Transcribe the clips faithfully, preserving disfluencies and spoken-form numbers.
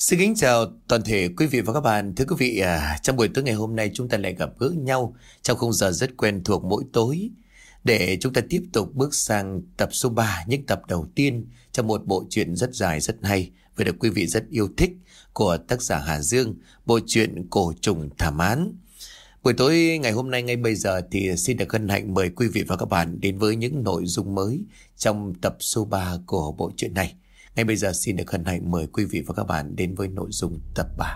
Xin kính chào toàn thể quý vị và các bạn. Thưa quý vị, à, trong buổi tối ngày hôm nay chúng ta lại gặp gỡ nhau trong khung giờ rất quen thuộc mỗi tối để chúng ta tiếp tục bước sang tập số ba, những tập đầu tiên trong một bộ truyện rất dài rất hay và được quý vị rất yêu thích của tác giả Hà Dương, bộ truyện Cổ Trùng Thảm Án. Buổi tối ngày hôm nay ngay bây giờ thì xin được hân hạnh mời quý vị và các bạn đến với những nội dung mới trong tập số ba của bộ truyện này. Ngay bây giờ xin được hân hạnh mời quý vị và các bạn đến với nội dung tập ba.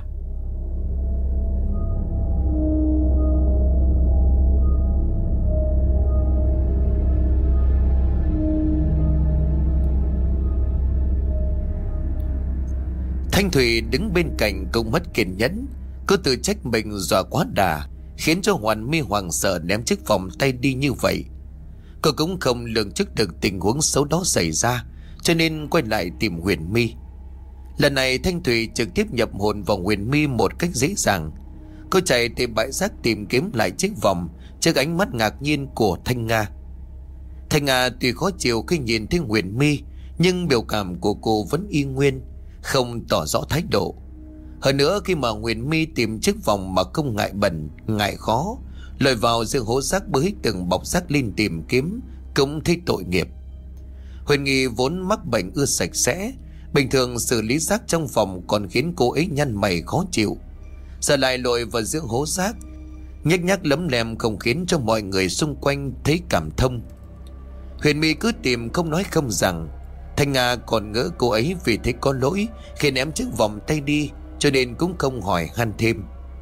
Thanh Thủy đứng bên cạnh cũng mất kiên nhẫn. Cô tự trách mình dọa quá đà, khiến cho Hoàn My hoảng sợ ném chiếc vòng tay đi như vậy. Cô cũng không lường trước được tình huống xấu đó xảy ra, cho nên quay lại tìm Huyền My. Lần này Thanh Thủy trực tiếp nhập hồn vào Huyền My một cách dễ dàng. Cô chạy tìm bãi rác tìm kiếm lại chiếc vòng trước ánh mắt ngạc nhiên của Thanh Nga. Thanh Nga tuy khó chịu khi nhìn thấy Huyền My, nhưng biểu cảm của cô vẫn y nguyên, không tỏ rõ thái độ. Hơn nữa, khi mà Huyền My tìm chiếc vòng mà không ngại bẩn, ngại khó, lội vào giữa hố rác bới từng bọc rác lên tìm kiếm, cũng thấy tội nghiệp. Huyền Nghi vốn mắc bệnh ưa sạch sẽ, bình thường xử lý rác trong phòng còn khiến cô ấy nhăn mày khó chịu. Giờ lại lội vào giữa hố rác, nhếch nhác lấm lem không khiến cho mọi người xung quanh thấy cảm thông. Huyền My cứ tìm không nói không rằng. Thanh Nga còn ngỡ cô ấy vì thấy có lỗi khi ném chiếc vòng tay đi, cho nên cũng không hỏi han thêm.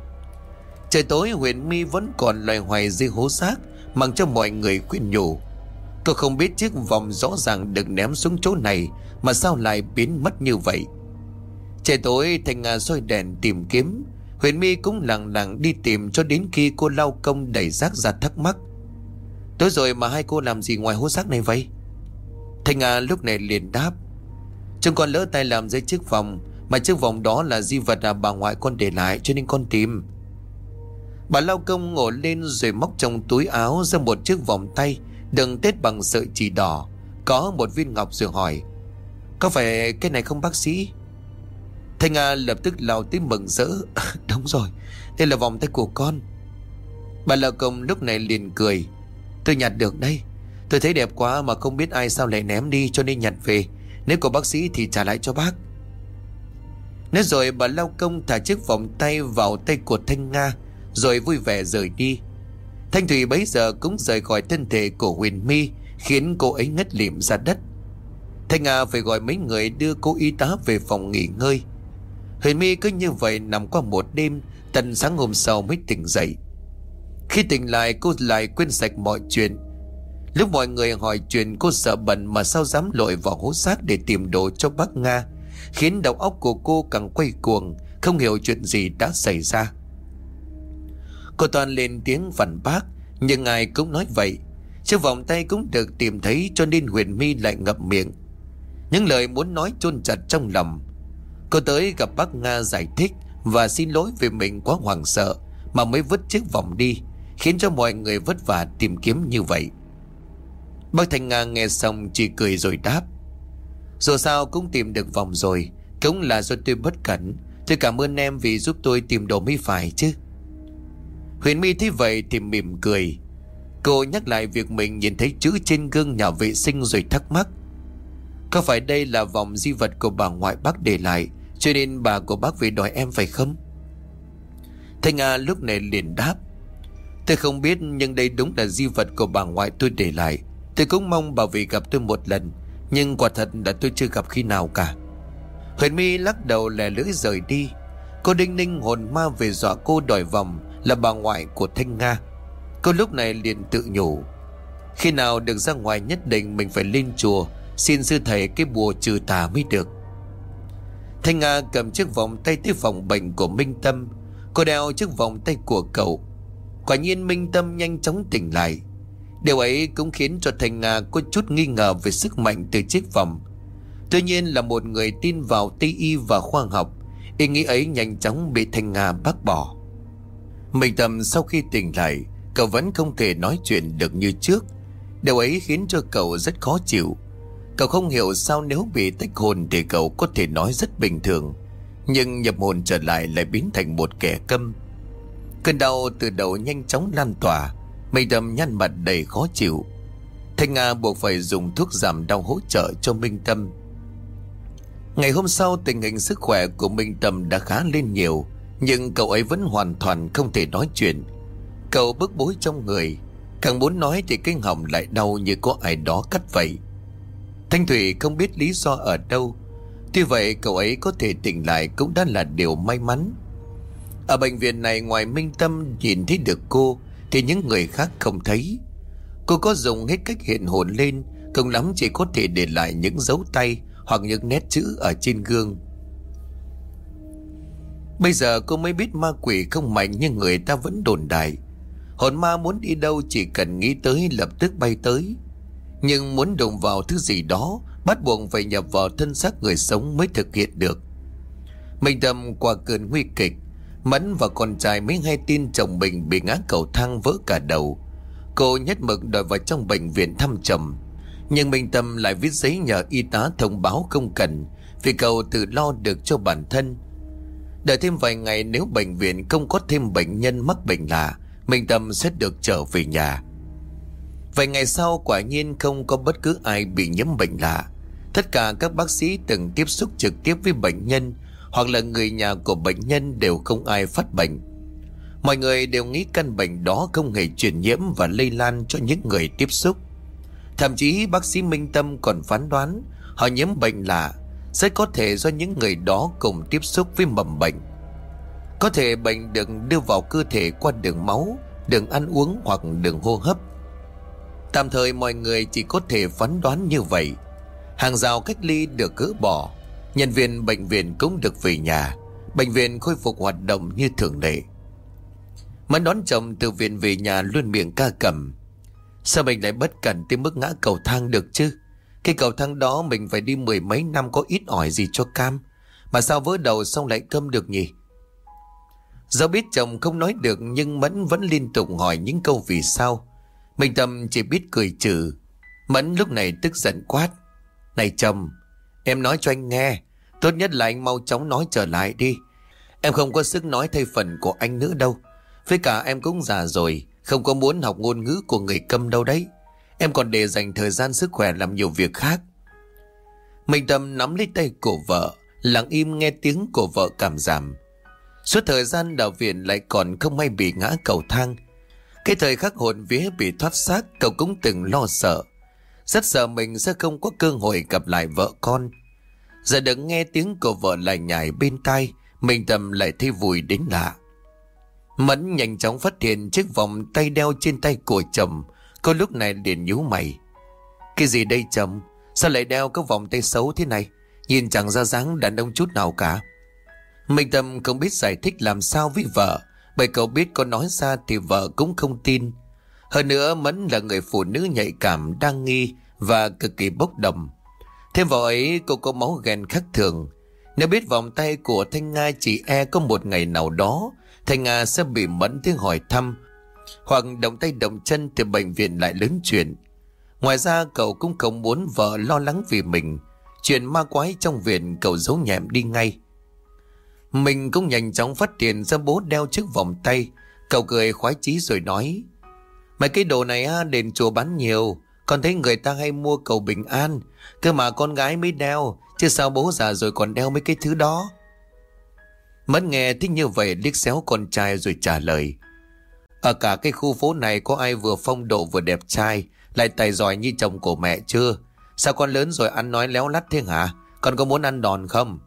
Trời tối, Huyền My vẫn còn loay hoay dưới hố rác, mặc cho mọi người khuyên nhủ. Cô không biết chiếc vòng rõ ràng được ném xuống chỗ này mà sao lại biến mất như vậy. Trời tối, Thanh Nga soi đèn tìm kiếm. Huyền My cũng lặng lặng đi tìm cho đến khi cô lao công đẩy rác ra thắc mắc. Tối rồi mà hai cô làm gì ngoài hố rác này vậy? Thanh Nga lúc này liền đáp: Chúng con lỡ tay làm dưới chiếc vòng, mà chiếc vòng đó là di vật à bà ngoại con để lại, cho nên con tìm. Bà lao công ngồi lên rồi móc trong túi áo ra một chiếc vòng tay đựng tết bằng sợi chỉ đỏ, có một viên ngọc rồi hỏi: Có phải cái này không bác sĩ? Thanh Nga lập tức lao tới mừng rỡ: Đúng rồi, đây là vòng tay của con. Bà lao công lúc này liền cười: Tôi nhặt được đây, tôi thấy đẹp quá mà không biết ai sao lại ném đi, cho nên nhặt về. Nếu của bác sĩ thì trả lại cho bác. Nói rồi bà lao công thả chiếc vòng tay vào tay của Thanh Nga, rồi vui vẻ rời đi. Thanh Thủy bấy giờ cũng rời khỏi thân thể của Huyền My, khiến cô ấy ngất lịm ra đất. Thanh Nga phải gọi mấy người đưa cô y tá về phòng nghỉ ngơi. Huyền My cứ như vậy nằm qua một đêm, tận sáng hôm sau mới tỉnh dậy. Khi tỉnh lại, cô lại quên sạch mọi chuyện. Lúc mọi người hỏi chuyện, cô sợ bẩn mà sao dám lội vào hố rác để tìm đồ cho bác Nga, khiến đầu óc của cô càng quay cuồng, không hiểu chuyện gì đã xảy ra. Cô toàn lên tiếng phản bác, nhưng ai cũng nói vậy. Chiếc vòng tay cũng được tìm thấy, cho nên Huyền My lại ngậm miệng. Những lời muốn nói chôn chặt trong lòng. Cô tới gặp bác Nga giải thích và xin lỗi vì mình quá hoảng sợ mà mới vứt chiếc vòng đi, khiến cho mọi người vất vả tìm kiếm như vậy. Bác Thanh Nga nghe xong chỉ cười rồi đáp: Dù sao cũng tìm được vòng rồi, cũng là do tôi bất cẩn. Tôi cảm ơn em vì giúp tôi tìm đồ mới phải chứ. Huyền My thấy vậy thì mỉm cười. Cô nhắc lại việc mình nhìn thấy chữ trên gương nhà vệ sinh rồi thắc mắc: Có phải đây là vòng di vật của bà ngoại bác để lại, cho nên bà của bác về đòi em phải không? Thanh Nga lúc này liền đáp: Tôi không biết, nhưng đây đúng là di vật của bà ngoại tôi để lại. Tôi cũng mong bà về gặp tôi một lần, nhưng quả thật là tôi chưa gặp khi nào cả. Huyền My lắc đầu lẻ lưỡi rời đi. Cô đinh ninh hồn ma về dọa cô đòi vòng là bà ngoại của Thanh Nga. Cô lúc này liền tự nhủ: Khi nào được ra ngoài nhất định mình phải lên chùa xin sư thầy cái bùa trừ tà mới được. Thanh Nga cầm chiếc vòng tay tới phòng bệnh của Minh Tâm. Cô đeo chiếc vòng tay của cậu. Quả nhiên Minh Tâm nhanh chóng tỉnh lại. Điều ấy cũng khiến cho Thanh Nga có chút nghi ngờ về sức mạnh từ chiếc vòng. Tuy nhiên là một người tin vào Tây y và khoa học, ý nghĩ ấy nhanh chóng bị Thanh Nga bác bỏ. Minh Tâm sau khi tỉnh lại, cậu vẫn không thể nói chuyện được như trước. Điều ấy khiến cho cậu rất khó chịu. Cậu không hiểu sao nếu bị tách hồn thì cậu có thể nói rất bình thường, Nhưng nhập hồn trở lại lại biến thành một kẻ câm. Cơn đau từ đầu nhanh chóng lan tỏa. Minh Tâm nhăn mặt đầy khó chịu. Thanh Nga buộc phải dùng thuốc giảm đau hỗ trợ cho Minh Tâm. Ngày hôm sau, tình hình sức khỏe của Minh Tâm đã khá lên nhiều, nhưng cậu ấy vẫn hoàn toàn không thể nói chuyện. Cậu bức bối trong người, càng muốn nói thì cái họng lại đau như có ai đó cắt vậy. Thanh Thủy không biết lý do ở đâu. Tuy vậy cậu ấy có thể tỉnh lại cũng đã là điều may mắn. Ở bệnh viện này, ngoài Minh Tâm nhìn thấy được cô thì những người khác không thấy. Cô có dùng hết cách hiện hồn lên, cùng lắm chỉ có thể để lại những dấu tay hoặc những nét chữ ở trên gương. Bây giờ cô mới biết ma quỷ không mạnh như người ta vẫn đồn đại. Hồn ma muốn đi đâu chỉ cần nghĩ tới lập tức bay tới. Nhưng muốn đụng vào thứ gì đó, bắt buộc phải nhập vào thân xác người sống mới thực hiện được. Minh Tâm qua cơn nguy kịch, Mẫn và con trai mới hay tin chồng mình bị ngã cầu thang vỡ cả đầu. Cô nhất mực đòi vào trong bệnh viện thăm chồng, nhưng Minh Tâm lại viết giấy nhờ y tá thông báo không cần, vì cậu tự lo được cho bản thân. Đợi thêm vài ngày, nếu bệnh viện không có thêm bệnh nhân mắc bệnh lạ, Minh Tâm sẽ được trở về nhà. Vài ngày sau, quả nhiên không có bất cứ ai bị nhiễm bệnh lạ. Tất cả các bác sĩ từng tiếp xúc trực tiếp với bệnh nhân hoặc là người nhà của bệnh nhân đều không ai phát bệnh. Mọi người đều nghĩ căn bệnh đó không hề truyền nhiễm và lây lan cho những người tiếp xúc. Thậm chí bác sĩ Minh Tâm còn phán đoán họ nhiễm bệnh lạ rất có thể do những người đó cùng tiếp xúc với mầm bệnh. Có thể bệnh được đưa vào cơ thể qua đường máu, đường ăn uống hoặc đường hô hấp. Tạm thời mọi người chỉ có thể phán đoán như vậy. Hàng rào cách ly được gỡ bỏ, nhân viên bệnh viện cũng được về nhà, bệnh viện khôi phục hoạt động như thường lệ. Mẫn đón chồng từ viện về nhà luôn miệng ca cẩm: sao mình lại bất cẩn tới mức ngã cầu thang được chứ? Cái cầu thang đó mình phải đi mười mấy năm có ít ỏi gì cho cam, mà sao vỡ đầu xong lại câm được nhỉ? Do biết chồng không nói được, nhưng Mẫn vẫn liên tục hỏi những câu vì sao. Minh Tâm chỉ biết cười trừ. Mẫn lúc này tức giận quát: này chồng, em nói cho anh nghe, tốt nhất là anh mau chóng nói trở lại đi. Em không có sức nói thay phần của anh nữa đâu. Với cả em cũng già rồi, không có muốn học ngôn ngữ của người câm đâu đấy. Em còn để dành thời gian sức khỏe làm nhiều việc khác. Minh Tâm nắm lấy tay của vợ, lặng im nghe tiếng của vợ cảm giảm. Suốt thời gian đào viện lại còn không may bị ngã cầu thang. Cái thời khắc hồn vía bị thoát xác, cậu cũng từng lo sợ, rất sợ mình sẽ không có cơ hội gặp lại vợ con. Giờ được nghe tiếng của vợ lại nhảy bên tai, Minh Tâm lại thấy vui đến lạ. Mẫn nhanh chóng phát hiện chiếc vòng tay đeo trên tay của chồng. Cô lúc này liền nhíu mày: cái gì đây chồng? Sao lại đeo cái vòng tay xấu thế này? Nhìn chẳng ra dáng đàn ông chút nào cả. Minh Tâm không biết giải thích làm sao với vợ, bởi cậu biết có nói ra thì vợ cũng không tin. Hơn nữa Mẫn là người phụ nữ nhạy cảm, đa nghi và cực kỳ bốc đồng. Thêm vào ấy cô có máu ghen khác thường. Nếu biết vòng tay của Thanh Nga, chỉ e có một ngày nào đó Thanh Nga sẽ bị Mẫn tiếng hỏi thăm, hoặc động tay động chân từ bệnh viện lại lớn chuyện. Ngoài ra cậu cũng không muốn vợ lo lắng vì mình. Chuyện ma quái trong viện cậu giấu nhẹm đi ngay. Mình cũng nhanh chóng phát hiện ra bố đeo chiếc vòng tay. Cậu cười khoái chí rồi nói: mấy cái đồ này á, đền chùa bán nhiều, con thấy người ta hay mua cầu bình an, cơ mà con gái mới đeo, chứ sao bố già rồi còn đeo mấy cái thứ đó. Mẫn nghe thích như vậy liếc xéo con trai rồi trả lời: ở cả cái khu phố này có ai vừa phong độ vừa đẹp trai lại tài giỏi như chồng của mẹ chưa? Sao con lớn rồi ăn nói léo lắt thế hả? Con có muốn ăn đòn không?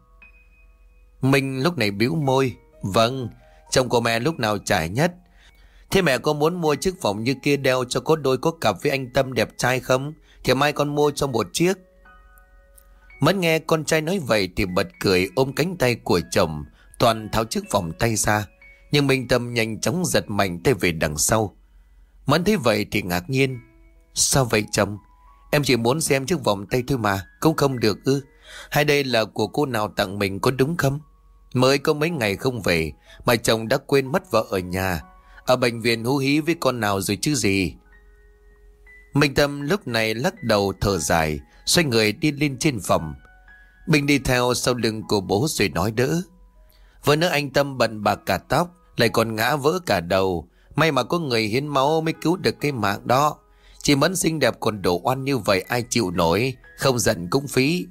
Mình lúc này bĩu môi: vâng, chồng của mẹ lúc nào trải nhất. Thế mẹ có muốn mua chiếc vòng như kia đeo cho có đôi có cặp với anh Tâm đẹp trai không? Thì mai con mua cho một chiếc. Mẫn nghe con trai nói vậy thì bật cười, ôm cánh tay của chồng, toàn tháo chiếc vòng tay ra. Nhưng Minh Tâm nhanh chóng giật mạnh tay về đằng sau. Mẫn thấy vậy thì ngạc nhiên: sao vậy chồng? Em chỉ muốn xem chiếc vòng tay thôi mà, cũng không được ư? Hay đây là của cô nào tặng mình có đúng không? Mới có mấy ngày không về mà chồng đã quên mất vợ ở nhà, ở bệnh viện hú hí với con nào rồi chứ gì. Minh Tâm lúc này lắc đầu thở dài, xoay người đi lên trên phòng. Bình đi theo sau lưng của bố rồi nói đỡ: Với nữa anh Tâm bận bạc cả tóc, lại còn ngã vỡ cả đầu. May mà có người hiến máu mới cứu được cái mạng đó. Chị Mẫn xinh đẹp còn đổ oan như vậy ai chịu nổi, không giận cũng phí.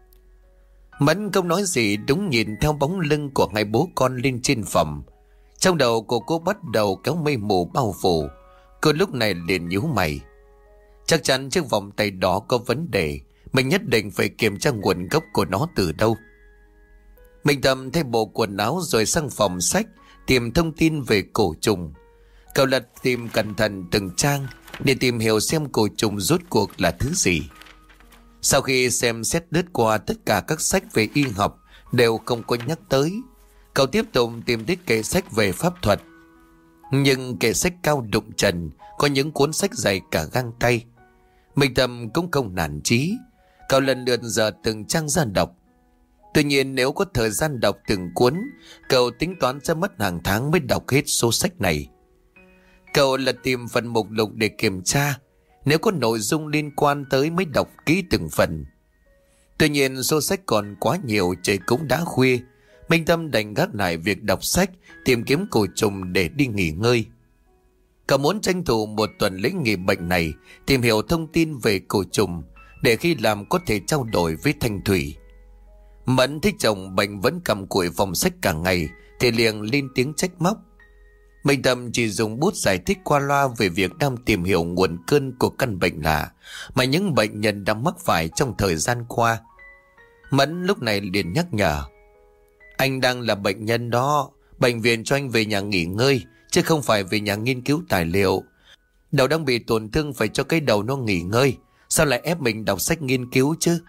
Mẫn không nói gì, đúng nhìn theo bóng lưng của hai bố con lên trên phòng. Trong đầu của cô bắt đầu kéo mây mù bao phủ. Cô lúc này liền nhíu mày. Chắc chắn chiếc vòng tay đó có vấn đề. Mình nhất định phải kiểm tra nguồn gốc của nó từ đâu. Mình Tâm thay bộ quần áo rồi sang phòng sách tìm thông tin về cổ trùng. Cậu lật tìm cẩn thận từng trang để tìm hiểu xem cổ trùng rốt cuộc là thứ gì. Sau khi xem xét lướt qua tất cả các sách về y học đều không có nhắc tới, cậu tiếp tục tìm thấy kệ sách về pháp thuật. Nhưng kệ sách cao đụng trần, có những cuốn sách dày cả gang tay. Mình Tâm cũng không nản chí, cậu lần lượt dở từng trang ra đọc. Tuy nhiên nếu có thời gian đọc từng cuốn, cậu tính toán sẽ mất hàng tháng mới đọc hết số sách này. Cậu lật tìm phần mục lục để kiểm tra, nếu có nội dung liên quan tới mới đọc kỹ từng phần. Tuy nhiên số sách còn quá nhiều, trời cũng đã khuya. Minh Tâm đành gác lại việc đọc sách, tìm kiếm cổ trùng để đi nghỉ ngơi. Cậu muốn tranh thủ một tuần lễ nghỉ bệnh này, tìm hiểu thông tin về cổ trùng, để khi làm có thể trao đổi với Thanh Thủy. Mẫn thấy chồng bệnh vẫn cầm cụi phòng sách cả ngày, thì liền lên tiếng trách móc. Minh Tâm chỉ dùng bút giải thích qua loa về việc đang tìm hiểu nguồn cơn của căn bệnh lạ mà những bệnh nhân đang mắc phải trong thời gian qua. Mẫn lúc này liền nhắc nhở. Anh đang là bệnh nhân đó, bệnh viện cho anh về nhà nghỉ ngơi, chứ không phải về nhà nghiên cứu tài liệu. Đầu đang bị tổn thương phải cho cái đầu nó nghỉ ngơi, sao lại ép mình đọc sách nghiên cứu chứ?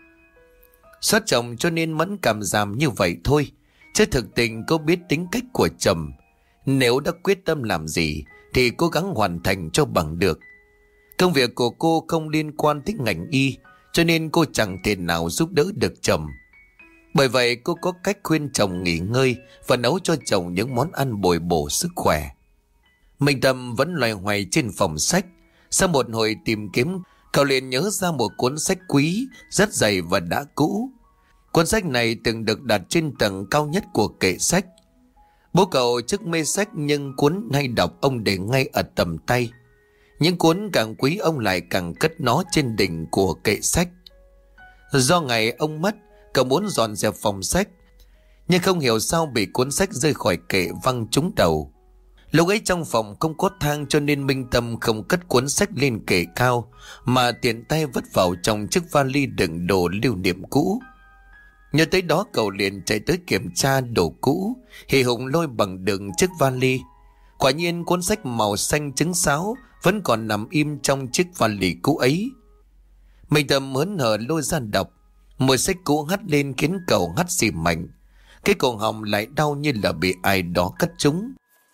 Xót chồng cho nên Mẫn cảm giảm như vậy thôi, chứ thực tình cô biết tính cách của chồng. Nếu đã quyết tâm làm gì thì cố gắng hoàn thành cho bằng được. Công việc của cô không liên quan tới ngành y, cho nên cô chẳng thể nào giúp đỡ được chồng. Bởi vậy cô có cách khuyên chồng nghỉ ngơi và nấu cho chồng những món ăn bồi bổ sức khỏe. Minh Tâm vẫn loay hoay trên phòng sách. Sau một hồi tìm kiếm, cậu liền nhớ ra một cuốn sách quý, rất dày và đã cũ. Cuốn sách này từng được đặt trên tầng cao nhất của kệ sách. Bố cậu chức mê sách nhưng cuốn hay đọc ông để ngay ở tầm tay. Những cuốn càng quý ông lại càng cất nó trên đỉnh của kệ sách. Do ngày ông mất, cậu muốn dọn dẹp phòng sách, nhưng không hiểu sao bị cuốn sách rơi khỏi kệ văng trúng đầu. Lúc ấy trong phòng không có thang cho nên Minh Tâm không cất cuốn sách lên kệ cao, mà tiện tay vứt vào trong chiếc vali đựng đồ lưu niệm cũ. Nhớ tới đó cậu liền chạy tới kiểm tra đồ cũ, hì hục lôi bằng đựng chiếc vali. Quả nhiên cuốn sách màu xanh trứng sáo vẫn còn nằm im trong chiếc vali cũ ấy. Minh Tâm hớn hở lôi ra đọc. Mùi sách cũ hắt lên khiến cậu hắt xì mạnh. Cái cổ họng lại đau như là bị ai đó cắt trúng.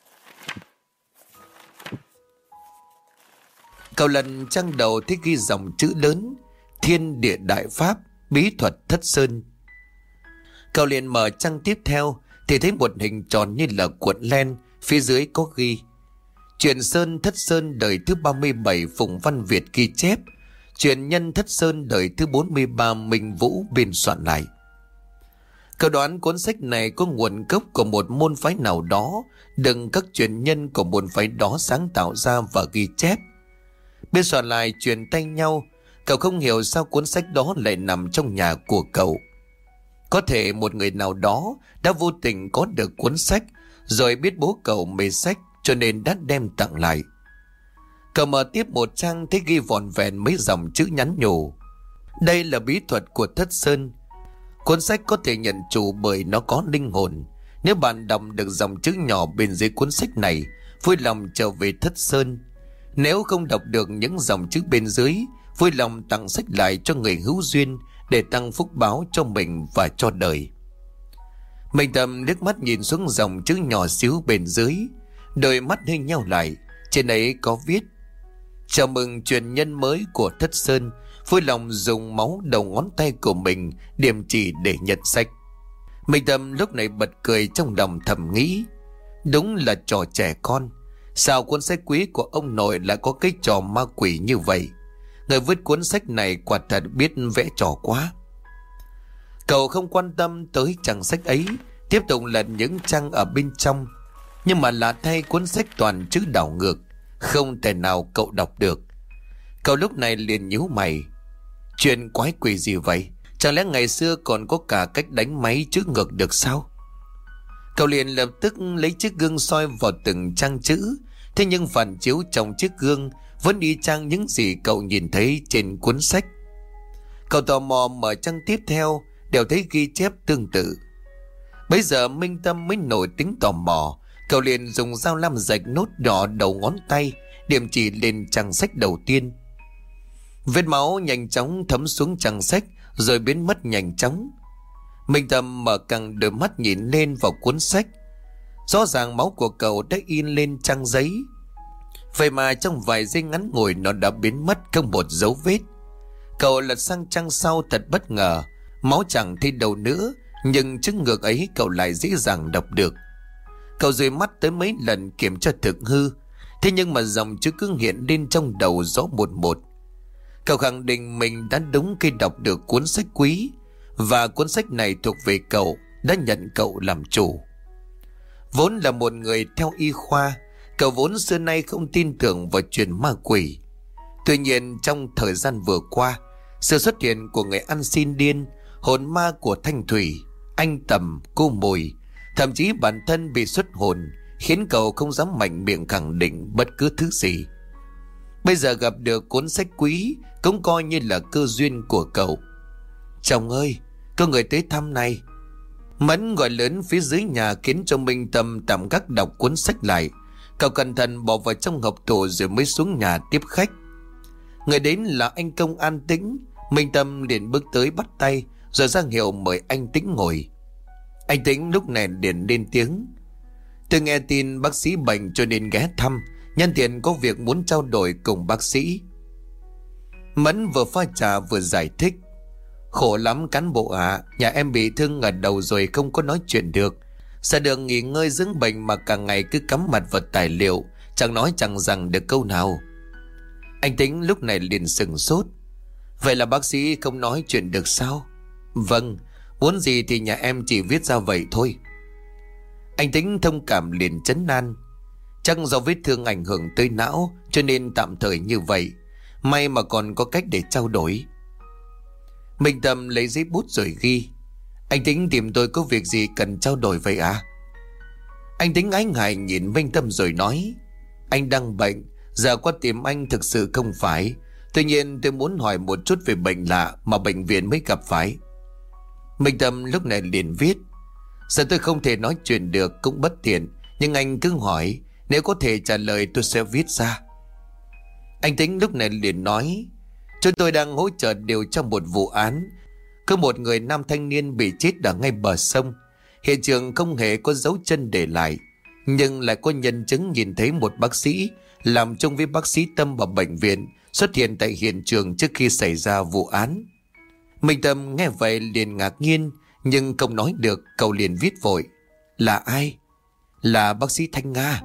Cậu lần trang đầu thấy ghi dòng chữ lớn: Thiên Địa Đại Pháp, Bí Thuật Thất Sơn. Cậu liền mở trang tiếp theo thì thấy một hình tròn như là cuộn len, phía dưới có ghi: Chuyện Sơn Thất Sơn đời thứ ba mươi bảy Phùng Văn Việt ghi chép, Chuyện Nhân Thất Sơn đời thứ bốn mươi ba Minh Vũ biên soạn lại. Cậu đoán cuốn sách này có nguồn gốc của một môn phái nào đó, đừng các truyền nhân của môn phái đó sáng tạo ra và ghi chép. Biên soạn lại truyền tay nhau. Cậu không hiểu sao cuốn sách đó lại nằm trong nhà của cậu. Có thể một người nào đó đã vô tình có được cuốn sách, rồi biết bố cậu mê sách cho nên đã đem tặng lại. Cậu mở tiếp một trang thấy ghi vòn vẹn mấy dòng chữ nhắn nhủ: Đây là bí thuật của Thất Sơn. Cuốn sách có thể nhận chủ bởi nó có linh hồn. Nếu bạn đọc được dòng chữ nhỏ bên dưới cuốn sách này, vui lòng trở về Thất Sơn. Nếu không đọc được những dòng chữ bên dưới, vui lòng tặng sách lại cho người hữu duyên để tăng phúc báo cho mình và cho đời. Minh Tâm nước mắt nhìn xuống dòng chữ nhỏ xíu bên dưới, đôi mắt hơi nheo lại. Trên ấy có viết: Chào mừng truyền nhân mới của Thất Sơn, vui lòng dùng máu đầu ngón tay của mình điểm chỉ để nhận sách. Minh Tâm lúc này bật cười trong lòng thầm nghĩ: Đúng là trò trẻ con. Sao cuốn sách quý của ông nội lại có cái trò ma quỷ như vậy? Người viết cuốn sách này quả thật biết vẽ trò quá. Cậu không quan tâm tới trang sách ấy, tiếp tục lật những trang ở bên trong. Nhưng mà lạ thay, cuốn sách toàn chữ đảo ngược, không thể nào cậu đọc được. Cậu lúc này liền nhíu mày. Chuyện quái quỷ gì vậy? Chẳng lẽ ngày xưa còn có cả cách đánh máy chữ ngược được sao? Cậu liền lập tức lấy chiếc gương soi vào từng trang chữ. Thế nhưng phản chiếu trong chiếc gương vẫn y chang những gì cậu nhìn thấy trên cuốn sách. Cậu tò mò mở trang tiếp theo, đều thấy ghi chép tương tự. Bây giờ Minh Tâm mới nổi tính tò mò. Cậu liền dùng dao lam rạch nốt đỏ đầu ngón tay, điểm chỉ lên trang sách đầu tiên. Vết máu nhanh chóng thấm xuống trang sách rồi biến mất nhanh chóng. Minh Tâm mở căng đôi mắt nhìn lên vào cuốn sách. Rõ ràng máu của cậu đã in lên trang giấy, vậy mà trong vài giây ngắn ngủi nó đã biến mất không một dấu vết. Cậu lật sang trang sau thật bất ngờ. Máu chẳng thấy đâu nữa, nhưng chữ ngược ấy cậu lại dễ dàng đọc được. Cậu dụi mắt tới mấy lần kiểm tra thực hư, thế nhưng mà dòng chữ cứ hiện lên trong đầu rõ một một. Cậu khẳng định mình đã đúng khi đọc được cuốn sách quý, và cuốn sách này thuộc về cậu, đã nhận cậu làm chủ. Vốn là một người theo y khoa, cậu vốn xưa nay không tin tưởng vào chuyện ma quỷ. Tuy nhiên trong thời gian vừa qua, sự xuất hiện của người ăn xin điên, hồn ma của Thanh Thủy, anh Tầm, cô Mùi, thậm chí bản thân bị xuất hồn, khiến cậu không dám mạnh miệng khẳng định bất cứ thứ gì. Bây giờ gặp được cuốn sách quý cũng coi như là cơ duyên của cậu. Chồng ơi, có người tới thăm này. Mẫn gọi lớn phía dưới nhà, khiến cho Minh Tâm tạm gác đọc cuốn sách lại. Cậu cẩn thận bỏ vào trong hộp tủ rồi mới xuống nhà tiếp khách. Người đến là anh Công An Tĩnh. Minh Tâm liền bước tới bắt tay rồi ra hiệu mời anh Tĩnh ngồi. Anh Tĩnh lúc này liền lên tiếng. Tôi nghe tin bác sĩ bệnh cho nên ghé thăm, nhân tiện có việc muốn trao đổi cùng bác sĩ. Mẫn vừa pha trà vừa giải thích. Khổ lắm cán bộ ạ, à, nhà em bị thương ở đầu rồi không có nói chuyện được. Ra đường nghỉ ngơi dưỡng bệnh mà cả ngày cứ cắm mặt vào tài liệu, chẳng nói chẳng rằng được câu nào. Anh Tĩnh lúc này liền sừng sốt. Vậy là bác sĩ không nói chuyện được sao? Vâng, muốn gì thì nhà em chỉ viết ra vậy thôi. Anh Tĩnh thông cảm liền trấn an. Chắc do vết thương ảnh hưởng tới não cho nên tạm thời như vậy. May mà còn có cách để trao đổi. Minh Tâm lấy giấy bút rồi ghi. Anh Tĩnh tìm tôi có việc gì cần trao đổi vậy à? Anh Tĩnh ái ngại nhìn Minh Tâm rồi nói. Anh đang bệnh, giờ qua tìm anh thực sự không phải. Tuy nhiên tôi muốn hỏi một chút về bệnh lạ mà bệnh viện mới gặp phải. Minh Tâm lúc này liền viết. Giờ tôi không thể nói chuyện được cũng bất tiện, nhưng anh cứ hỏi, nếu có thể trả lời tôi sẽ viết ra. Anh Tĩnh lúc này liền nói. Chúng tôi đang hỗ trợ điều tra một vụ án. Có một người nam thanh niên bị chết ở ngay bờ sông. Hiện trường không hề có dấu chân để lại, nhưng lại có nhân chứng nhìn thấy một bác sĩ làm chung với bác sĩ Tâm ở bệnh viện xuất hiện tại hiện trường trước khi xảy ra vụ án. Minh Tâm nghe vậy liền ngạc nhiên, nhưng không nói được, cậu liền viết vội. Là ai? Là bác sĩ Thanh Nga.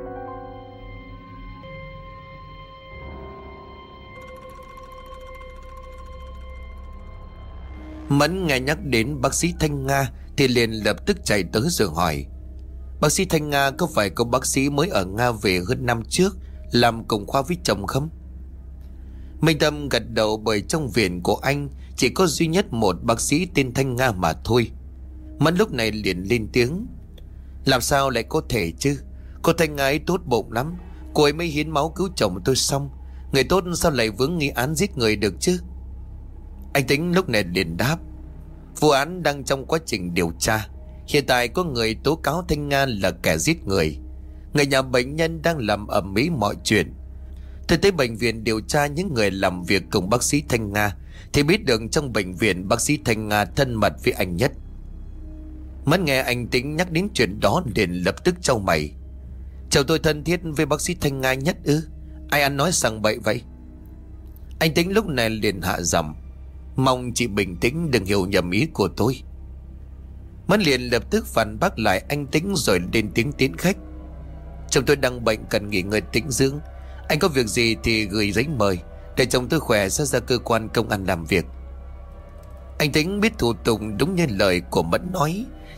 Mẫn nghe nhắc đến bác sĩ Thanh Nga thì liền lập tức chạy tới rồi hỏi. Bác sĩ Thanh Nga có phải có bác sĩ mới ở Nga về hơn năm trước làm cùng khoa với chồng không? Minh Tâm gật đầu, bởi trong viện của anh chỉ có duy nhất một bác sĩ tên Thanh Nga mà thôi. Mẫn lúc này liền lên tiếng. Làm sao lại có thể chứ? Cô Thanh Nga ấy tốt bụng lắm. Cô ấy mới hiến máu cứu chồng tôi xong. Người tốt sao lại vướng nghi án giết người được chứ? Anh Tĩnh lúc này liền đáp. Vụ án đang trong quá trình điều tra. Hiện tại có người tố cáo Thanh Nga là kẻ giết người. Người nhà bệnh nhân đang làm ầm ĩ mọi chuyện. Tôi tới bệnh viện điều tra những người làm việc cùng bác sĩ Thanh Nga thì biết được trong bệnh viện bác sĩ Thanh Nga thân mật với anh Nhất. Mất nghe anh Tĩnh nhắc đến chuyện đó liền lập tức chau mày. Chồng tôi thân thiết với bác sĩ Thanh Nga Nhất ư? Ai ăn nói sằng bậy vậy? Anh Tĩnh lúc này liền hạ giọng. Mong chị bình tĩnh, đừng hiểu nhầm ý của tôi. Mất liền lập tức phản bác lại anh Tĩnh rồi lên tiếng tiến khách. Chồng tôi đang bệnh cần nghỉ ngơi tĩnh dưỡng. Anh có việc gì thì gửi giấy mời để chồng tôi khỏe sẽ ra cơ quan công an làm việc. Anh Tĩnh biết thủ tục đúng như lời của Mẫn nói,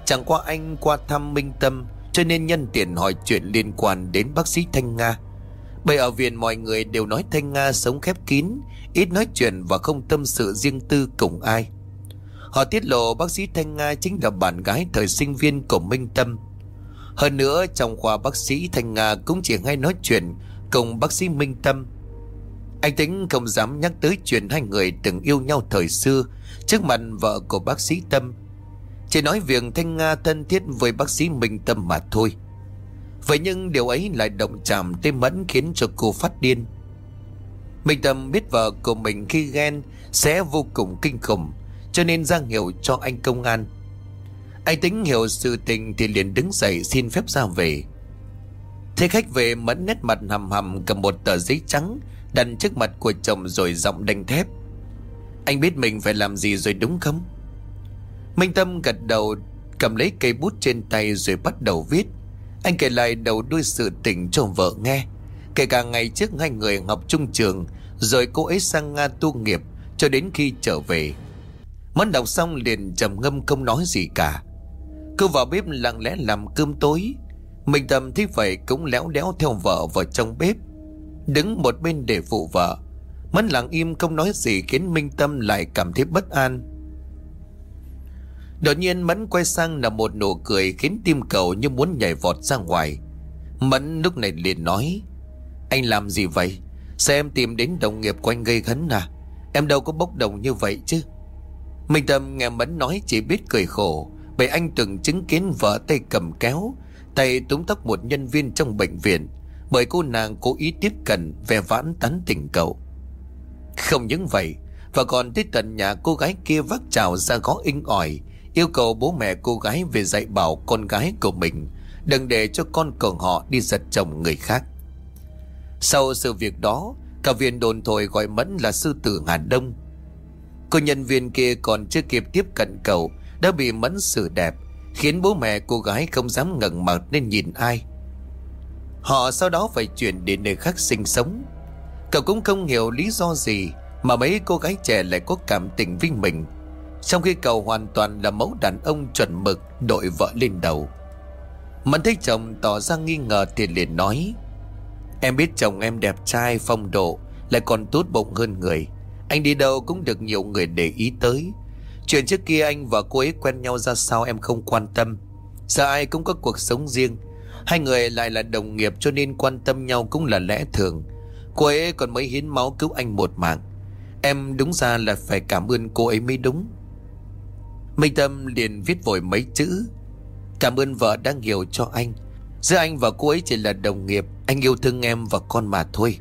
Chẳng qua anh qua thăm Minh Tâm, cho nên nhân tiện hỏi chuyện liên quan đến bác sĩ Thanh Nga. Bởi ở viện mọi người đều nói Thanh Nga sống khép kín, ít nói chuyện và không tâm sự riêng tư cùng ai. Họ tiết lộ bác sĩ Thanh Nga chính là bạn gái thời sinh viên của Minh Tâm. Hơn nữa trong khoa bác sĩ Thanh Nga cũng chỉ hay nói chuyện cùng bác sĩ Minh Tâm. Anh Tính không dám nhắc tới chuyện hai người từng yêu nhau thời xưa trước mặt vợ của bác sĩ Tâm, chỉ nói việc Thanh Nga thân thiết với bác sĩ Minh Tâm mà thôi. Vậy nhưng điều ấy lại động chạm tới Mẫn, khiến cho cô phát điên. Minh Tâm biết vợ của mình khi ghen sẽ vô cùng kinh khủng, cho nên ra hiệu cho anh công an. Anh Tính hiểu sự tình thì liền đứng dậy xin phép ra về. Thấy khách về, Mẫn nét mặt hầm hầm cầm một tờ giấy trắng đặt trước mặt của chồng rồi giọng đanh thép: "Anh biết mình phải làm gì rồi đúng không?" Minh Tâm gật đầu, cầm lấy cây bút trên tay rồi bắt đầu viết. Anh kể lại đầu đuôi sự tình cho vợ nghe, kể cả ngày trước hai người học chung trường, rồi cô ấy sang Nga tu nghiệp cho đến khi trở về. Mẫn đọc xong liền trầm ngâm không nói gì cả. Cô vào bếp lặng lẽ làm cơm tối. Minh Tâm thấy vậy cũng léo đéo theo vợ vào trong bếp, đứng một bên để phụ vợ. Mẫn lặng im không nói gì, khiến Minh Tâm lại cảm thấy bất an. Đột nhiên Mẫn quay sang là một nụ cười khiến tim cậu như muốn nhảy vọt ra ngoài. Mẫn lúc này liền nói: "Anh làm gì vậy? Sao em tìm đến đồng nghiệp của anh gây hấn à? Em đâu có bốc đồng như vậy chứ." Minh Tâm nghe Mẫn nói chỉ biết cười khổ, bởi anh từng chứng kiến vợ tay cầm kéo, tay túm tóc một nhân viên trong bệnh viện, bởi cô nàng cố ý tiếp cận ve vãn tán tỉnh cậu. Không những vậy, và còn tới tận nhà cô gái kia vác chào ra gõ inh ỏi, yêu cầu bố mẹ cô gái về dạy bảo con gái của mình đừng để cho con của họ đi giật chồng người khác. Sau sự việc đó, cả viện đồn thổi gọi Mẫn là sư tử Hà Đông. Cô nhân viên kia còn chưa kịp tiếp cận cậu đã bị Mẫn xử đẹp, khiến bố mẹ cô gái không dám ngẩng mặt lên nhìn ai. Họ sau đó phải chuyển đến nơi khác sinh sống. Cậu cũng không hiểu lý do gì mà mấy cô gái trẻ lại có cảm tình với mình, trong khi cậu hoàn toàn là mẫu đàn ông chuẩn mực đội vợ lên đầu. Mẫn thấy chồng tỏ ra nghi ngờ thì liền nói: "Em biết chồng em đẹp trai phong độ, lại còn tốt bụng hơn người. Anh đi đâu cũng được nhiều người để ý tới. Chuyện trước kia anh và cô ấy quen nhau ra sao em không quan tâm. Giờ ai cũng có cuộc sống riêng, hai người lại là đồng nghiệp cho nên quan tâm nhau cũng là lẽ thường. Cô ấy còn mới hiến máu cứu anh một mạng. Em đúng ra là phải cảm ơn cô ấy mới đúng." Minh Tâm liền viết vội mấy chữ: "Cảm ơn vợ đang hiểu cho anh. Giữa anh và cô ấy chỉ là đồng nghiệp, anh yêu thương em và con mà thôi."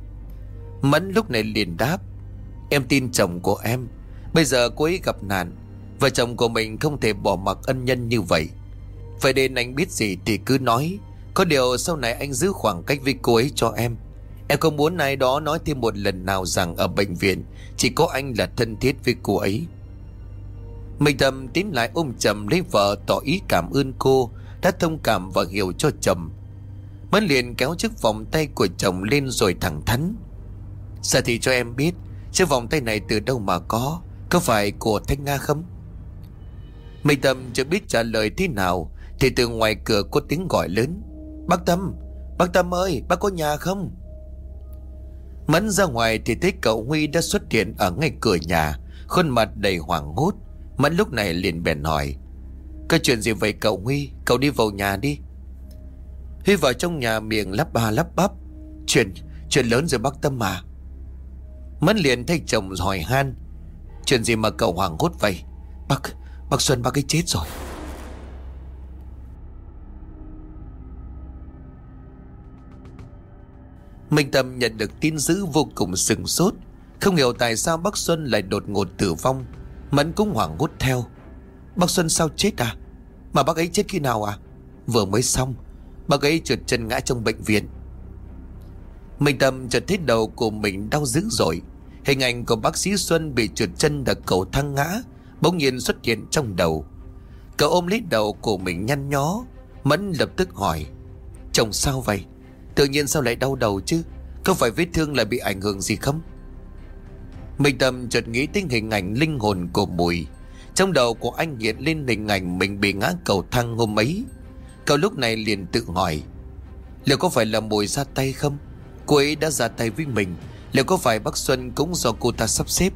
Mẫn lúc này liền đáp: "Em tin chồng của em. Bây giờ cô ấy gặp nạn, vợ chồng của mình không thể bỏ mặc ân nhân như vậy. Vậy nên anh biết gì thì cứ nói. Có điều sau này anh giữ khoảng cách với cô ấy cho em. Em không muốn ai đó nói thêm một lần nào rằng ở bệnh viện chỉ có anh là thân thiết với cô ấy." Minh Tâm tiến lại ôm chầm lấy vợ, tỏ ý cảm ơn cô đã thông cảm và hiểu cho chồng. Mẫn liền kéo chiếc vòng tay của chồng lên rồi thẳng thắn: "Giờ thì cho em biết, chiếc vòng tay này từ đâu mà có? Có phải của Thanh Nga không?" Minh Tâm chưa biết trả lời thế nào thì từ ngoài cửa có tiếng gọi lớn: "Bác Tâm, bác Tâm ơi, bác có nhà không?" Mẫn ra ngoài thì thấy cậu Huy đã xuất hiện ở ngay cửa nhà, khuôn mặt đầy hoảng hốt. Mẫn lúc này liền bèn hỏi: "Có chuyện gì vậy cậu Huy? Cậu đi vào nhà đi." Huy vào trong nhà miệng lắp ba lắp bắp: Chuyện, chuyện lớn rồi bác Tâm mà." Mẫn liền thấy chồng hỏi han: "Chuyện gì mà cậu hoảng hốt vậy?" Bác, bác Xuân bác ấy chết rồi." Minh Tâm nhận được tin dữ vô cùng sửng sốt, không hiểu tại sao bác Xuân lại đột ngột tử vong. Mẫn cũng hoảng hốt theo: "Bác Xuân sao chết à? Mà bác ấy chết khi nào à?" "Vừa mới xong, bác ấy trượt chân ngã trong bệnh viện." Minh Tâm chợt thấy đầu của mình đau dữ dội. Hình ảnh của bác sĩ Xuân bị trượt chân ở cầu thang ngã bỗng nhiên xuất hiện trong đầu. Cậu ôm lấy đầu của mình nhăn nhó. Mẫn lập tức hỏi: "Chồng sao vậy? Tự nhiên sao lại đau đầu chứ? Có phải vết thương lại bị ảnh hưởng gì không?" Minh Tâm chợt nghĩ đến hình ảnh linh hồn của Mùi. Trong đầu của anh hiện lên hình ảnh mình bị ngã cầu thang hôm ấy. Cậu lúc này liền tự hỏi, liệu có phải là Mùi ra tay không? Cô ấy đã ra tay với mình, liệu có phải bác Xuân cũng do cô ta sắp xếp?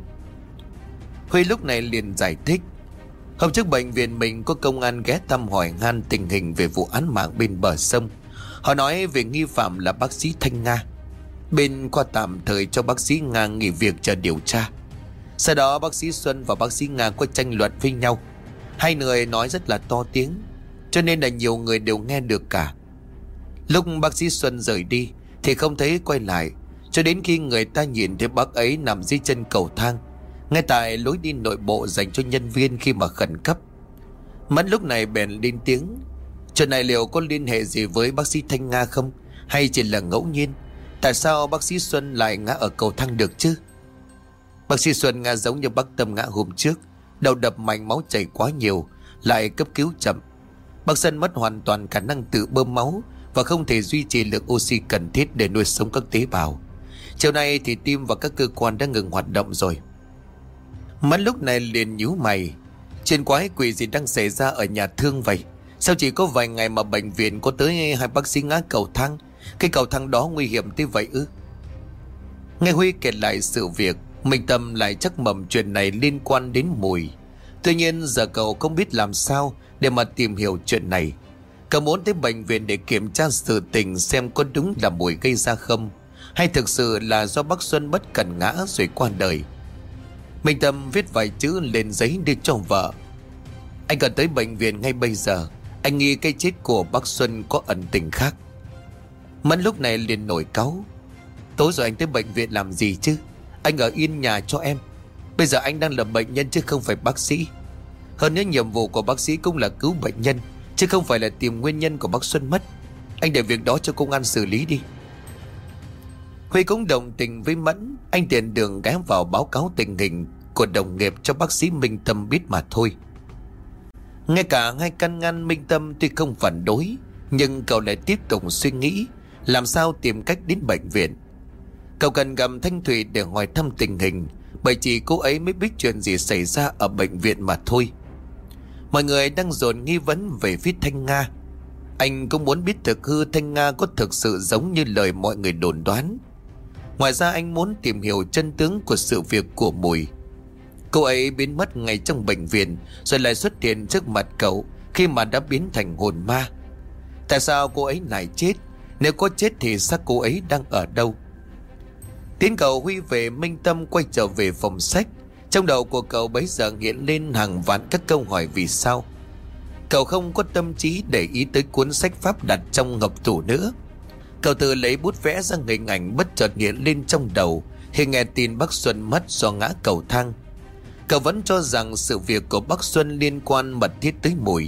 Huy lúc này liền giải thích, hôm trước bệnh viện mình có công an ghé thăm hỏi han tình hình về vụ án mạng bên bờ sông. Họ nói về nghi phạm là bác sĩ Thanh Nga. Bên khoa tạm thời cho bác sĩ Nga nghỉ việc chờ điều tra. Sau đó bác sĩ Xuân và bác sĩ Nga có tranh luận với nhau. Hai người nói rất là to tiếng, cho nên là nhiều người đều nghe được cả. Lúc bác sĩ Xuân rời đi thì không thấy quay lại, cho đến khi người ta nhìn thấy bác ấy nằm dưới chân cầu thang, ngay tại lối đi nội bộ dành cho nhân viên khi mà khẩn cấp. Mẫn lúc này bèn lên tiếng, chuyện này liệu có liên hệ gì với bác sĩ Thanh Nga không, hay chỉ là ngẫu nhiên? Tại sao bác sĩ Xuân lại ngã ở cầu thang được chứ? Bác sĩ Xuân ngã giống như bác Tâm ngã hôm trước, đầu đập mạnh, máu chảy quá nhiều, lại cấp cứu chậm. Bác Xuân mất hoàn toàn khả năng tự bơm máu và không thể duy trì lượng oxy cần thiết để nuôi sống các tế bào. Chiều nay thì tim và các cơ quan đã ngừng hoạt động rồi. Mẫn lúc này liền nhíu mày, chuyện quái quỷ gì đang xảy ra ở nhà thương vậy? Sao chỉ có vài ngày mà bệnh viện có tới hai bác sĩ ngã cầu thang? Cái cầu thang đó nguy hiểm tới vậy ư? Nghe Huy kể lại sự việc, Minh Tâm lại chắc mầm chuyện này liên quan đến Mùi. Tuy nhiên giờ cậu không biết làm sao để mà tìm hiểu chuyện này. Cậu muốn tới bệnh viện để kiểm tra sự tình xem có đúng là Mùi gây ra không, hay thực sự là do bác Xuân bất cẩn ngã rồi qua đời. Minh Tâm viết vài chữ lên giấy đưa cho vợ. Anh cần tới bệnh viện ngay bây giờ. Anh nghi cái chết của bác Xuân có ẩn tình khác. Mẫn lúc này liền nổi cáu. Tối rồi anh tới bệnh viện làm gì chứ? Anh ở yên nhà cho em. Bây giờ anh đang là bệnh nhân chứ không phải bác sĩ. Hơn nữa nhiệm vụ của bác sĩ cũng là cứu bệnh nhân, chứ không phải là tìm nguyên nhân của bác Xuân mất. Anh để việc đó cho công an xử lý đi. Huy cũng đồng tình với Mẫn. Anh tiện đường ghé vào báo cáo tình hình của đồng nghiệp cho bác sĩ Minh Tâm biết mà thôi. Ngay cả hai căn ngăn, Minh Tâm tuy không phản đối, nhưng cậu lại tiếp tục suy nghĩ làm sao tìm cách đến bệnh viện. Cậu cần gặp Thanh Thủy để hỏi thăm tình hình, bởi chỉ cô ấy mới biết chuyện gì xảy ra ở bệnh viện mà thôi. Mọi người đang dồn nghi vấn về phía Thanh Nga. Anh cũng muốn biết thực hư Thanh Nga có thực sự giống như lời mọi người đồn đoán. Ngoài ra anh muốn tìm hiểu chân tướng của sự việc của Mùi. Cô ấy biến mất ngay trong bệnh viện rồi lại xuất hiện trước mặt cậu khi mà đã biến thành hồn ma. Tại sao cô ấy lại chết? Nếu có chết thì xác cô ấy đang ở đâu? Tiến cậu Huy về, Minh Tâm quay trở về phòng sách. Trong đầu của cậu bấy giờ hiện lên hàng vạn các câu hỏi vì sao. Cậu không có tâm trí để ý tới cuốn sách pháp đặt trong ngập tủ nữa. Cậu tự lấy bút vẽ ra hình ảnh bất chợt hiện lên trong đầu khi nghe tin bác Xuân mất do ngã cầu thang. Cậu vẫn cho rằng sự việc của bác Xuân liên quan mật thiết tới Mùi.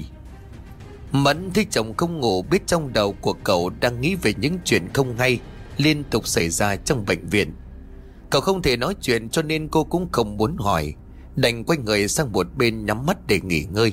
Mẫn thấy chồng không ngủ, biết trong đầu của cậu đang nghĩ về những chuyện không hay liên tục xảy ra trong bệnh viện. Cậu không thể nói chuyện cho nên cô cũng không muốn hỏi, đành quay người sang một bên nhắm mắt để nghỉ ngơi.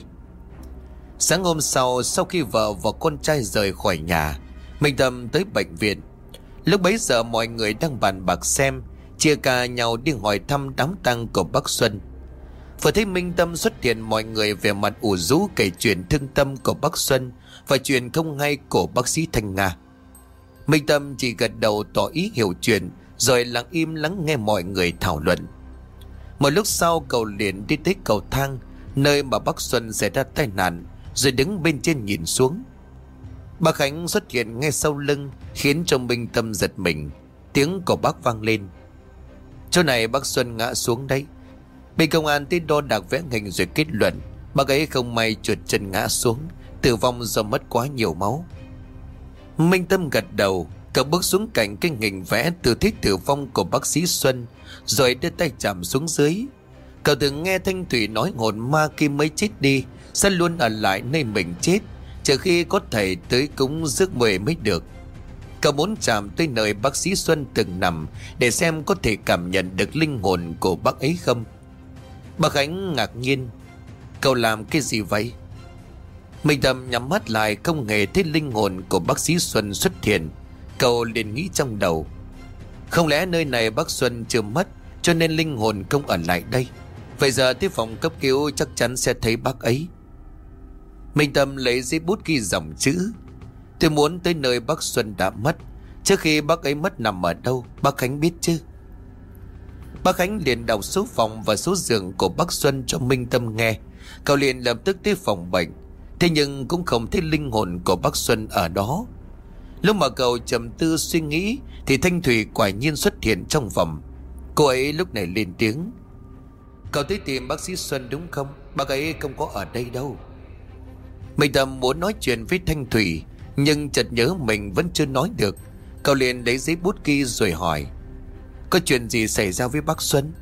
Sáng hôm sau, sau khi vợ và con trai rời khỏi nhà, Minh Tâm tới bệnh viện. Lúc bấy giờ mọi người đang bàn bạc xem chia ca nhau đi hỏi thăm đám tang của bác Xuân. Vừa thấy Minh Tâm xuất hiện, mọi người về mặt ủ rũ kể chuyện thương tâm của bác Xuân và chuyện không hay của bác sĩ Thanh Nga. Minh Tâm chỉ gật đầu tỏ ý hiểu chuyện, rồi lặng im lắng nghe mọi người thảo luận. Một lúc sau, cậu liền đi tới cầu thang nơi mà bác Xuân xảy ra tai nạn, rồi đứng bên trên nhìn xuống. Bà Khánh xuất hiện ngay sau lưng khiến cho Minh Tâm giật mình. Tiếng của bác vang lên: chỗ này bác Xuân ngã xuống đấy. Bên công an tới đo đạc vẽ hình rồi kết luận bác ấy không may trượt chân ngã xuống, tử vong do mất quá nhiều máu. Minh Tâm gật đầu. Cậu bước xuống cạnh cái hình vẽ từ thiết tử vong của bác sĩ Xuân, rồi đưa tay chạm xuống dưới. Cậu từng nghe Thanh Thủy nói hồn ma khi mới chết đi sẽ luôn ở lại nơi mình chết, trừ khi có thầy tới cúng rước mười mới được. Cậu muốn chạm tới nơi bác sĩ Xuân từng nằm để xem có thể cảm nhận được linh hồn của bác ấy không. Bà Khánh ngạc nhiên: cậu làm cái gì vậy? Minh Tâm nhắm mắt lại, không hề thấy linh hồn của bác sĩ Xuân xuất hiện. Cậu liền nghĩ trong đầu: không lẽ nơi này bác Xuân chưa mất cho nên linh hồn không ở lại đây? Vậy giờ tới phòng cấp cứu chắc chắn sẽ thấy bác ấy. Minh Tâm lấy giấy bút ghi dòng chữ: tôi muốn tới nơi bác Xuân đã mất. Trước khi bác ấy mất nằm ở đâu, bác Khánh biết chứ? Bác Khánh liền đọc số phòng và số giường của bác Xuân cho Minh Tâm nghe. Cậu liền lập tức tới phòng bệnh. Thế nhưng cũng không thấy linh hồn của bác Xuân ở đó. Lúc mà cậu trầm tư suy nghĩ thì Thanh Thủy quả nhiên xuất hiện trong phòng. Cô ấy lúc này lên tiếng: cậu tới tìm bác sĩ Xuân đúng không? Bác ấy không có ở đây đâu. Minh Tâm muốn nói chuyện với Thanh Thủy, nhưng chợt nhớ mình vẫn chưa nói được. Cậu liền lấy giấy bút ghi rồi hỏi: có chuyện gì xảy ra với bác Xuân?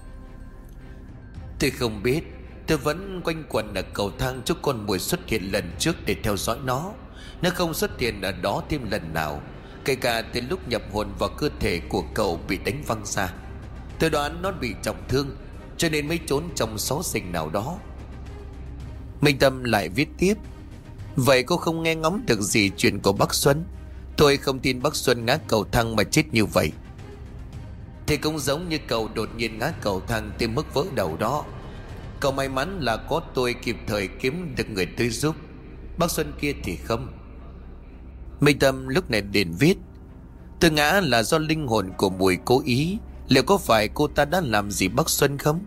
Tôi không biết. Tôi vẫn quanh quẩn ở cầu thang trước con muỗi xuất hiện lần trước để theo dõi nó. Nó không xuất hiện ở đó thêm lần nào, kể cả từ lúc nhập hồn vào cơ thể của cậu bị đánh văng ra. Tôi đoán nó bị trọng thương, cho nên mới trốn trong xó xỉnh nào đó. Minh Tâm lại viết tiếp: vậy cô không nghe ngóng được gì chuyện của bác Xuân? Tôi không tin bác Xuân ngã cầu thang mà chết như vậy. Thì cũng giống như cậu đột nhiên ngã cầu thang tới mức vỡ đầu đó. Cậu may mắn là có tôi kịp thời kiếm được người tới giúp. Bác Xuân kia thì không. Minh Tâm lúc này liền viết: tôi ngã là do linh hồn của Mùi cố ý. Liệu có phải cô ta đã làm gì bác Xuân không?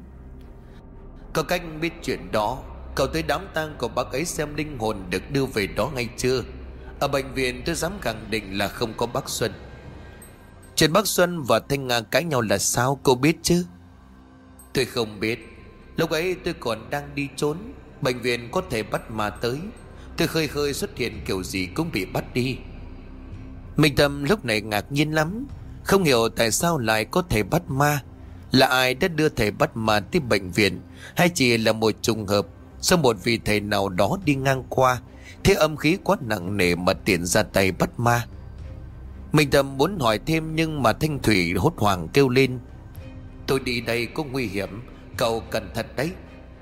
Có cách biết chuyện đó. Cậu tới đám tang của bác ấy xem linh hồn được đưa về đó ngay chưa? Ở bệnh viện tôi dám khẳng định là không có bác Xuân. Chuyện bác Xuân và Thanh Nga cãi nhau là sao, cô biết chứ? Tôi không biết. Lúc ấy tôi còn đang đi trốn. Bệnh viện có thể bắt ma tới. Tôi khơi khơi xuất hiện kiểu gì cũng bị bắt đi. Minh Tâm lúc này ngạc nhiên lắm, không hiểu tại sao lại có thể bắt ma. Là ai đã đưa thầy bắt ma tới bệnh viện, hay chỉ là một trùng hợp do một vị thầy nào đó đi ngang qua, thế âm khí quá nặng nề mà tiện ra tay bắt ma. Minh Tâm muốn hỏi thêm, nhưng mà Thanh Thủy hốt hoảng kêu lên: tôi đi đây có nguy hiểm, cậu cẩn thận đấy.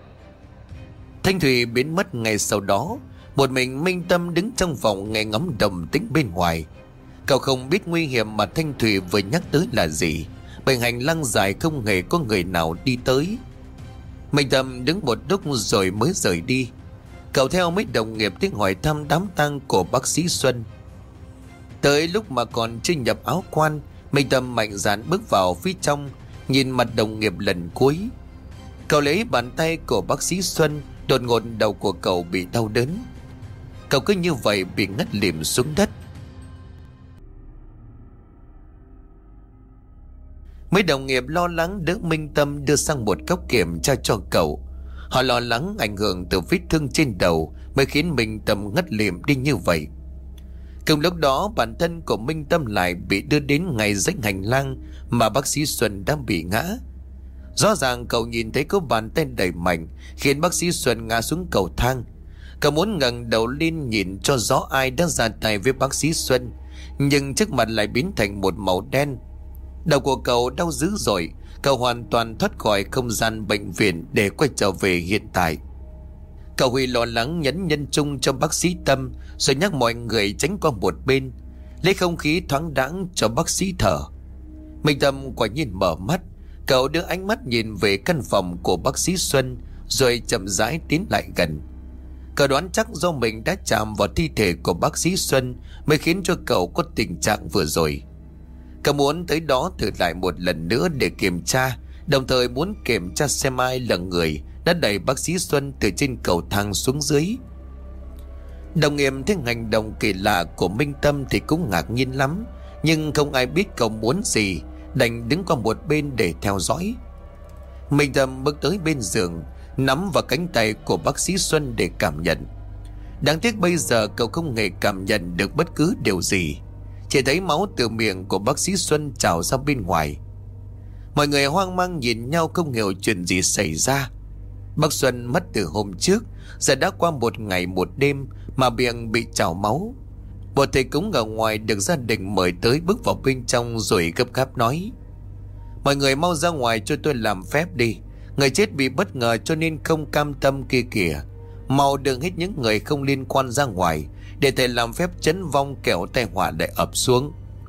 Thanh Thủy biến mất ngay sau đó. Một mình Minh Tâm đứng trong phòng nghe ngóng động tĩnh bên ngoài. Cậu không biết nguy hiểm mà Thanh Thủy vừa nhắc tới là gì. Bởi hành lang dài không hề có người nào đi tới. Minh Tâm đứng một lúc rồi mới rời đi. Cậu theo mấy đồng nghiệp tiếng hỏi thăm đám tang của bác sĩ Xuân. Tới lúc mà còn chưa nhập áo quan, Minh Tâm mạnh dạn bước vào phía trong, nhìn mặt đồng nghiệp lần cuối. Cậu lấy bàn tay của bác sĩ Xuân. Đột ngột đầu của cậu bị đau đớn. Cậu cứ như vậy bị ngất lịm xuống đất. Mấy đồng nghiệp lo lắng đỡ Minh Tâm đưa sang một cốc kiểm tra cho cậu. Họ lo lắng ảnh hưởng từ vết thương trên đầu mới khiến Minh Tâm ngất lịm đi như vậy. Cùng lúc đó bản thân của Minh Tâm lại bị đưa đến ngay dưới hành lang mà bác sĩ Xuân đang bị ngã. Rõ ràng cậu nhìn thấy có bàn tay đẩy mạnh khiến bác sĩ Xuân ngã xuống cầu thang. Cậu muốn ngẩng đầu lên nhìn cho rõ ai đã ra tay với bác sĩ Xuân, nhưng trước mặt lại biến thành một màu đen. Đầu của cậu đau dữ dội. Cậu hoàn toàn thoát khỏi không gian bệnh viện để quay trở về hiện tại. Cậu Huy lo lắng nhấn nhân trung cho bác sĩ Tâm, rồi nhắc mọi người tránh qua một bên, lấy không khí thoáng đãng cho bác sĩ thở. Minh Tâm quả nhiên mở mắt. Cậu đưa ánh mắt nhìn về căn phòng của bác sĩ Xuân, rồi chậm rãi tiến lại gần. Cậu đoán chắc do mình đã chạm vào thi thể của bác sĩ Xuân mới khiến cho cậu có tình trạng vừa rồi. Cậu muốn tới đó thử lại một lần nữa để kiểm tra, đồng thời muốn kiểm tra xem ai là người đã đẩy bác sĩ Xuân từ trên cầu thang xuống dưới. Đồng nghiệp thấy hành động kỳ lạ của Minh Tâm thì cũng ngạc nhiên lắm, nhưng không ai biết cậu muốn gì, đành đứng qua một bên để theo dõi. Minh Tâm bước tới bên giường, nắm vào cánh tay của bác sĩ Xuân để cảm nhận. Đáng tiếc bây giờ cậu không hề cảm nhận được bất cứ điều gì, chỉ thấy máu từ miệng của bác sĩ Xuân trào ra bên ngoài. Mọi người hoang mang nhìn nhau không hiểu chuyện gì xảy ra. Bác Xuân mất từ hôm trước, giờ đã qua một ngày một đêm mà miệng bị trào máu. Một thầy cúng ở ngoài được gia đình mời tới bước vào bên trong rồi gấp gáp nói: mọi người mau ra ngoài cho tôi làm phép đi. Người chết bị bất ngờ cho nên không cam tâm kia kìa. Mau đưa hết những người không liên quan ra ngoài để thầy làm phép chấn vong, kẻo tai họa lại ập xuống.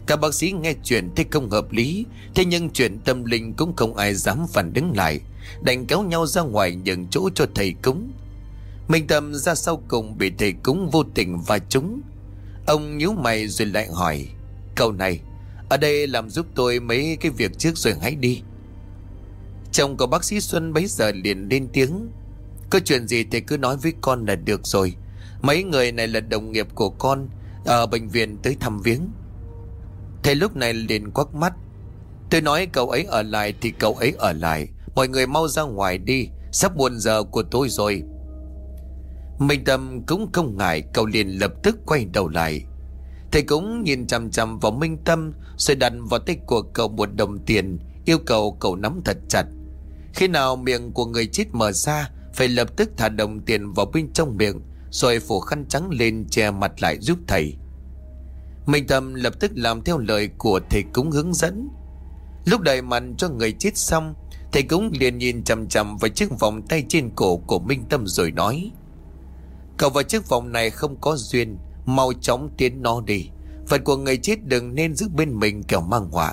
Các bác sĩ nghe chuyện thấy không hợp lý, thế nhưng chuyện tâm linh cũng không ai dám phản ứng lại, đành kéo nhau ra ngoài nhường chỗ cho thầy cúng. Minh Tâm ra sau cùng bị thầy cúng vô tình va trúng. Ông nhíu mày rồi lại hỏi: "Cậu này, ở đây làm giúp tôi mấy cái việc trước rồi hãy đi." Chồng của bác sĩ Xuân bấy giờ liền lên tiếng: "Có chuyện gì thì cứ nói với con là được rồi. Mấy người này là đồng nghiệp của con, ở bệnh viện tới thăm viếng." Thầy lúc này liền quắc mắt: "Tôi nói cậu ấy ở lại thì cậu ấy ở lại. Mọi người mau ra ngoài đi, sắp muộn giờ của tôi rồi." Minh Tâm cũng không ngại, cậu liền lập tức quay đầu lại. Thầy cũng nhìn chằm chằm vào Minh Tâm, rồi đặt vào tay của cậu một đồng tiền, yêu cầu cậu nắm thật chặt. Khi nào miệng của người chết mở ra, phải lập tức thả đồng tiền vào bên trong miệng, rồi phủ khăn trắng lên che mặt lại giúp thầy. Minh Tâm lập tức làm theo lời của thầy cúng hướng dẫn. Lúc đậy mặt cho người chết xong, thầy cúng liền nhìn chằm chằm vào chiếc vòng tay trên cổ của Minh Tâm rồi nói: "Cậu vào chiếc vòng này không có duyên, mau chóng tiến nó đi. Vật của người chết đừng nên giữ bên mình kẻo mang họa."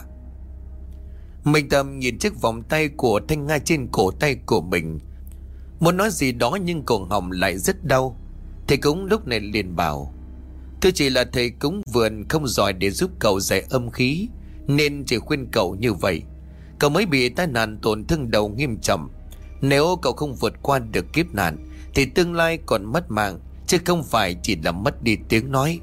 Minh Tâm nhìn chiếc vòng tay của Thanh Nga trên cổ tay của mình, muốn nói gì đó nhưng cổ họng lại rất đau. Thầy cúng lúc này liền bảo: "Tôi chỉ là thầy cúng vườn, không giỏi để giúp cậu giải âm khí, nên chỉ khuyên cậu như vậy. Cậu mới bị tai nạn tổn thương đầu nghiêm trọng. Nếu cậu không vượt qua được kiếp nạn thì tương lai còn mất mạng, chứ không phải chỉ là mất đi tiếng nói."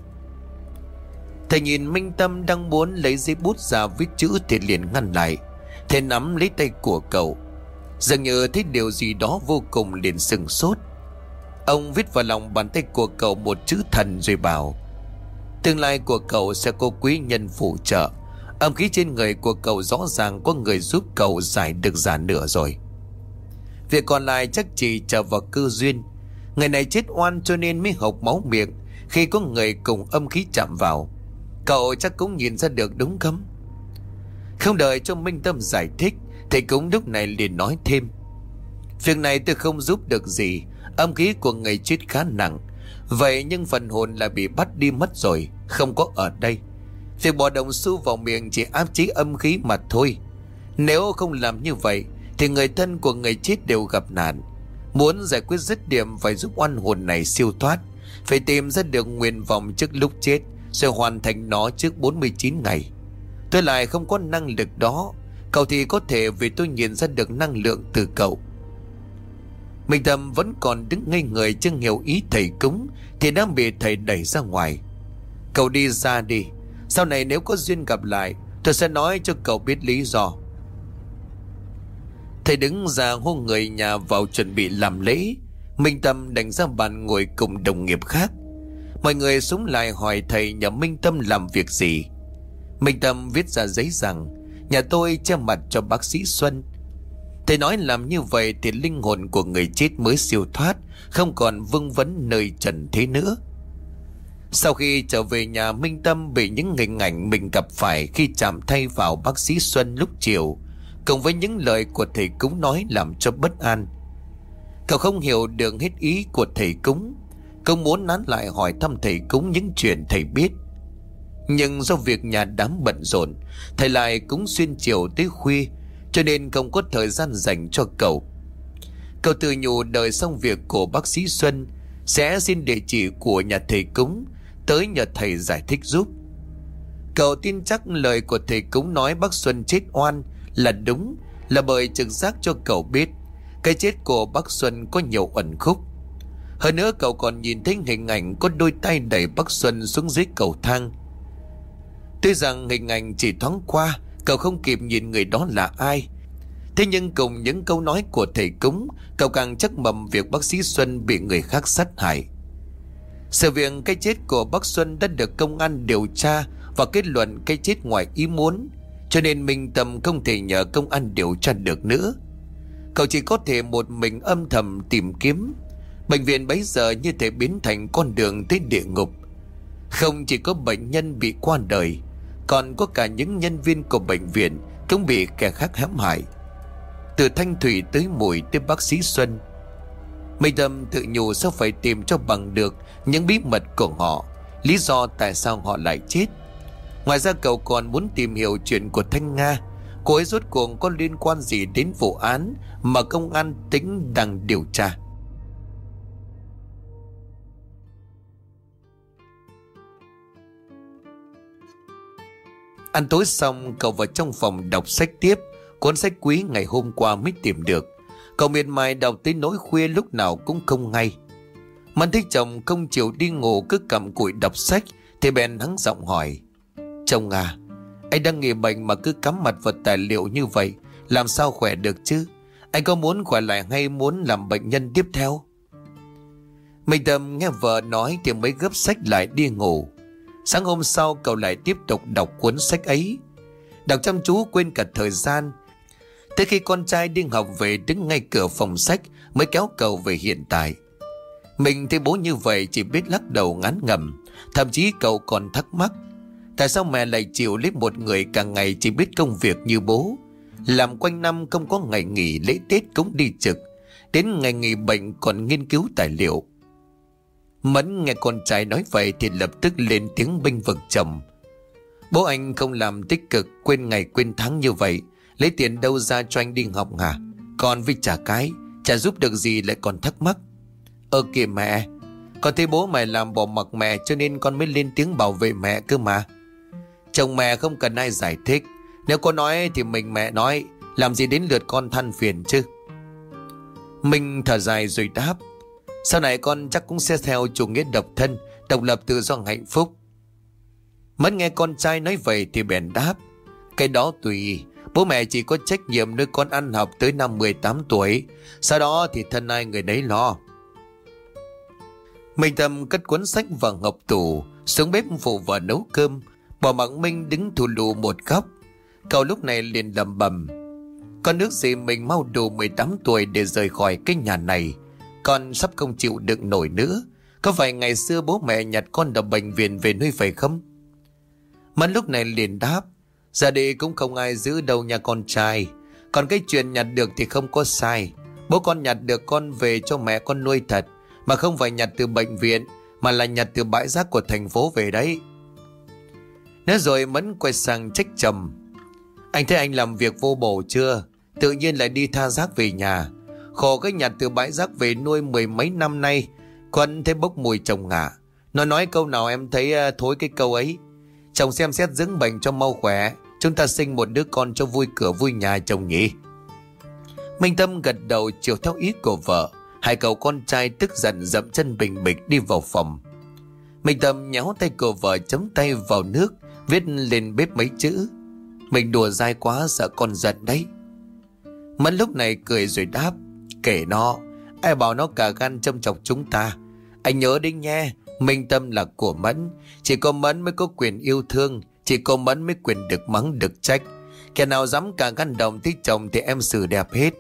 Thầy nhìn Minh Tâm đang muốn lấy giấy bút ra viết chữ thì liền ngăn lại. Thầy nắm lấy tay của cậu, dường như thấy điều gì đó vô cùng, liền sừng sốt. Ông viết vào lòng bàn tay của cậu một chữ thần rồi bảo: "Tương lai của cậu sẽ có quý nhân phù trợ. Âm khí trên người của cậu rõ ràng có người giúp cậu giải được giả nửa rồi. Việc còn lại chắc chỉ chờ vào cơ duyên. Người này chết oan cho nên mới hộc máu miệng khi có người cùng âm khí chạm vào. Cậu chắc cũng nhìn ra được đúng không?" Không đợi cho Minh Tâm giải thích, thầy cúng lúc này liền nói thêm: "Việc này tôi không giúp được gì. Âm khí của người chết khá nặng, vậy nhưng phần hồn là bị bắt đi mất rồi, không có ở đây. Việc bỏ đồng xu vào miệng chỉ áp chế âm khí mà thôi. Nếu không làm như vậy thì người thân của người chết đều gặp nạn. Muốn giải quyết dứt điểm phải giúp oan hồn này siêu thoát, phải tìm ra được nguyện vọng trước lúc chết, rồi hoàn thành nó trước bốn mươi chín ngày. Tôi lại không có năng lực đó. Cậu thì có thể, vì tôi nhìn ra được năng lượng từ cậu." Minh Tâm vẫn còn đứng ngây người chưa hiểu ý thầy cúng thì đã bị thầy đẩy ra ngoài. "Cậu đi ra đi. Sau này nếu có duyên gặp lại, tôi sẽ nói cho cậu biết lý do." Thầy đứng ra hô người nhà vào chuẩn bị làm lễ. Minh Tâm đành ra bàn ngồi cùng đồng nghiệp khác. Mọi người xúm lại hỏi thầy nhờ Minh Tâm làm việc gì. Minh Tâm viết ra giấy rằng: "Nhà tôi che mặt cho bác sĩ Xuân." Thầy nói làm như vậy thì linh hồn của người chết mới siêu thoát, không còn vương vấn nơi trần thế nữa. Sau khi trở về nhà, Minh Tâm bị những hình ảnh mình gặp phải khi chạm tay vào bác sĩ Xuân lúc chiều, cùng với những lời của thầy cúng nói, làm cho bất an. Cậu không hiểu được hết ý của thầy cúng. Cậu muốn nán lại hỏi thăm thầy cúng những chuyện thầy biết, nhưng do việc nhà đám bận rộn, thầy lại cúng xuyên chiều tới khuya, cho nên không có thời gian dành cho cậu. Cậu tự nhủ đợi xong việc của bác sĩ Xuân sẽ xin địa chỉ của nhà thầy cúng tới nhờ thầy giải thích giúp. Cậu tin chắc lời của thầy cúng nói bác Xuân chết oan là đúng, là bởi trực giác cho cậu biết cái chết của bác Xuân có nhiều uẩn khúc. Hơn nữa cậu còn nhìn thấy hình ảnh có đôi tay đẩy bác Xuân xuống dưới cầu thang. Tuy rằng hình ảnh chỉ thoáng qua, cậu không kịp nhìn người đó là ai, thế nhưng cùng những câu nói của thầy cúng, cậu càng chắc mầm việc bác sĩ Xuân bị người khác sát hại. Sự việc cái chết của bác Xuân đã được công an điều tra và kết luận cái chết ngoài ý muốn, cho nên Minh Tâm không thể nhờ công an điều tra được nữa. Cậu chỉ có thể một mình âm thầm tìm kiếm. Bệnh viện bấy giờ như thể biến thành con đường tới địa ngục. Không chỉ có bệnh nhân bị qua đời, còn có cả những nhân viên của bệnh viện cũng bị kẻ khác hãm hại. Từ Thanh Thủy tới Mùi tới bác sĩ Xuân, Minh Tâm tự nhủ sao phải tìm cho bằng được những bí mật của họ, lý do tại sao họ lại chết. Ngoài ra cậu còn muốn tìm hiểu chuyện của Thanh Nga. Cô ấy rốt cuộc có liên quan gì đến vụ án mà công an tỉnh đang điều tra. Ăn tối xong, cậu vào trong phòng đọc sách tiếp. Cuốn sách quý ngày hôm qua mới tìm được. Cậu miệt mài đọc tới nỗi khuya lúc nào cũng không ngay. Mẫn thấy chồng không chịu đi ngủ, cứ cặm cụi đọc sách thì bèn hắng giọng hỏi: "Chồng à, anh đang nghỉ bệnh mà cứ cắm mặt vào tài liệu như vậy, làm sao khỏe được chứ? Anh có muốn khỏe lại hay muốn làm bệnh nhân tiếp theo?" Minh Tâm nghe vợ nói thì mới gấp sách lại đi ngủ. Sáng hôm sau cậu lại tiếp tục đọc cuốn sách ấy. Đọc chăm chú quên cả thời gian. Tới khi con trai đi học về đứng ngay cửa phòng sách mới kéo cậu về hiện tại. Mình thấy bố như vậy chỉ biết lắc đầu ngán ngẩm. Thậm chí cậu còn thắc mắc tại sao mẹ lại chịu lấy một người cả ngày chỉ biết công việc như bố, làm quanh năm không có ngày nghỉ, lễ Tết cũng đi trực, đến ngày nghỉ bệnh còn nghiên cứu tài liệu. Mẫn nghe con trai nói vậy thì lập tức lên tiếng bênh vực chồng. Bố anh không làm tích cực, quên ngày quên tháng như vậy, lấy tiền đâu ra cho anh đi học hả? Còn với trả cái, chả giúp được gì lại còn thắc mắc. Ơ kìa mẹ, con thấy bố mày làm bỏ mặc mẹ cho nên con mới lên tiếng bảo vệ mẹ cơ mà. Chồng mẹ không cần ai giải thích, nếu con nói thì mình mẹ nói, làm gì đến lượt con than phiền chứ. Mình thở dài rồi đáp: Sau này con chắc cũng sẽ theo chủ nghĩa độc thân, độc lập tự do hạnh phúc. Mất nghe con trai nói vậy thì bèn đáp: Cái đó tùy, bố mẹ chỉ có trách nhiệm nuôi con ăn học tới năm mười tám tuổi, sau đó thì thân ai người đấy lo. Minh Tâm cất cuốn sách vào hộp tủ, xuống bếp phụ vợ nấu cơm, bỏ mặc Minh đứng thù lù một góc. Cậu lúc này liền lẩm bẩm: Con nước gì mình mau đủ mười tám tuổi để rời khỏi cái nhà này, con sắp không chịu đựng nổi nữa. Có phải ngày xưa bố mẹ nhặt con ở bệnh viện về nuôi phải không? Mẫn lúc này liền đáp: Giờ đây cũng không ai giữ đâu nha con trai. Còn cái chuyện nhặt được thì không có sai. Bố con nhặt được con về cho mẹ con nuôi thật, mà không phải nhặt từ bệnh viện, mà là nhặt từ bãi rác của thành phố về đấy. Nói rồi Mẫn quay sang trách chồng: Anh thấy anh làm việc vô bổ chưa? Tự nhiên lại đi tha rác về nhà. Khổ cái nhặt từ bãi rác về nuôi mười mấy năm nay, con thấy bốc mùi chồng ngả. Nó nói câu nào em thấy thối cái câu ấy. Chồng xem xét dưỡng bệnh cho mau khỏe, chúng ta sinh một đứa con cho vui cửa vui nhà chồng nhỉ. Minh Tâm gật đầu chiều theo ý của vợ. Hai cậu con trai tức giận dậm chân bình bịch đi vào phòng. Minh Tâm nhéo tay của vợ, chấm tay vào nước, viết lên bếp mấy chữ: Mình đùa dai quá, sợ con giận đấy. Mẫn lúc này cười rồi đáp: Kể nó, ai bảo nó cả gan châm chọc chúng ta. Anh nhớ đi nha, Minh Tâm là của Mẫn, chỉ có Mẫn mới có quyền yêu thương, chỉ có Mẫn mới quyền được mắng được trách. Kẻ nào dám cả gan đồng thích chồng thì em xử đẹp hết.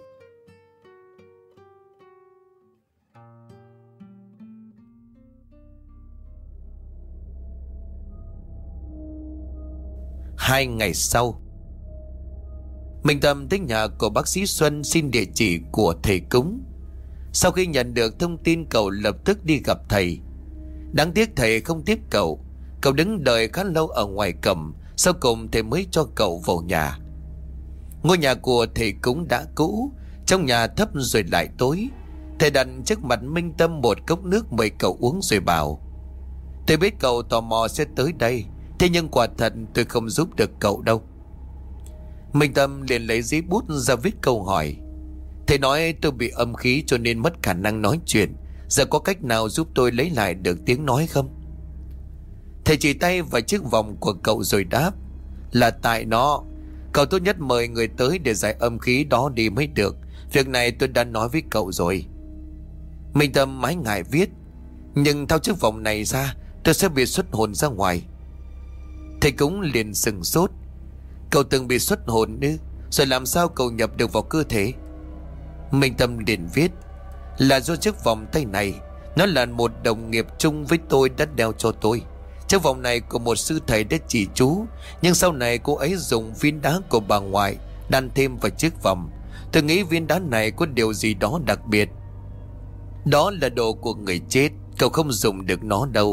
Hai ngày sau, Minh Tâm tới nhà của bác sĩ Xuân xin địa chỉ của thầy cúng. Sau khi nhận được thông tin, cậu lập tức đi gặp thầy. Đáng tiếc thầy không tiếp cậu. Cậu đứng đợi khá lâu ở ngoài cổng, sau cùng thầy mới cho cậu vào nhà. Ngôi nhà của thầy cúng đã cũ, trong nhà thấp rồi lại tối. Thầy đặt trước mặt Minh Tâm một cốc nước mời cậu uống rồi bảo: Tôi biết cậu tò mò sẽ tới đây, thế nhưng quả thật tôi không giúp được cậu đâu. Minh Tâm liền lấy giấy bút ra viết câu hỏi. Thầy nói tôi bị âm khí cho nên mất khả năng nói chuyện, giờ có cách nào giúp tôi lấy lại được tiếng nói không? Thầy chỉ tay vào chiếc vòng của cậu rồi đáp: Là tại nó. Cậu tốt nhất mời người tới để giải âm khí đó đi mới được. Việc này tôi đã nói với cậu rồi. Minh Tâm mái ngại viết: Nhưng thao chiếc vòng này ra, tôi sẽ bị xuất hồn ra ngoài. Thầy cũng liền sừng sốt: Cậu từng bị xuất hồn ư? Rồi làm sao cậu nhập được vào cơ thể? Minh Tâm liền viết: Là do chiếc vòng tay này, nó là một đồng nghiệp chung với tôi đã đeo cho tôi. Chiếc vòng này của một sư thầy đã chỉ chú, nhưng sau này cô ấy dùng viên đá của bà ngoại đan thêm vào chiếc vòng. Tôi nghĩ viên đá này có điều gì đó đặc biệt. Đó là đồ của người chết, cậu không dùng được nó đâu.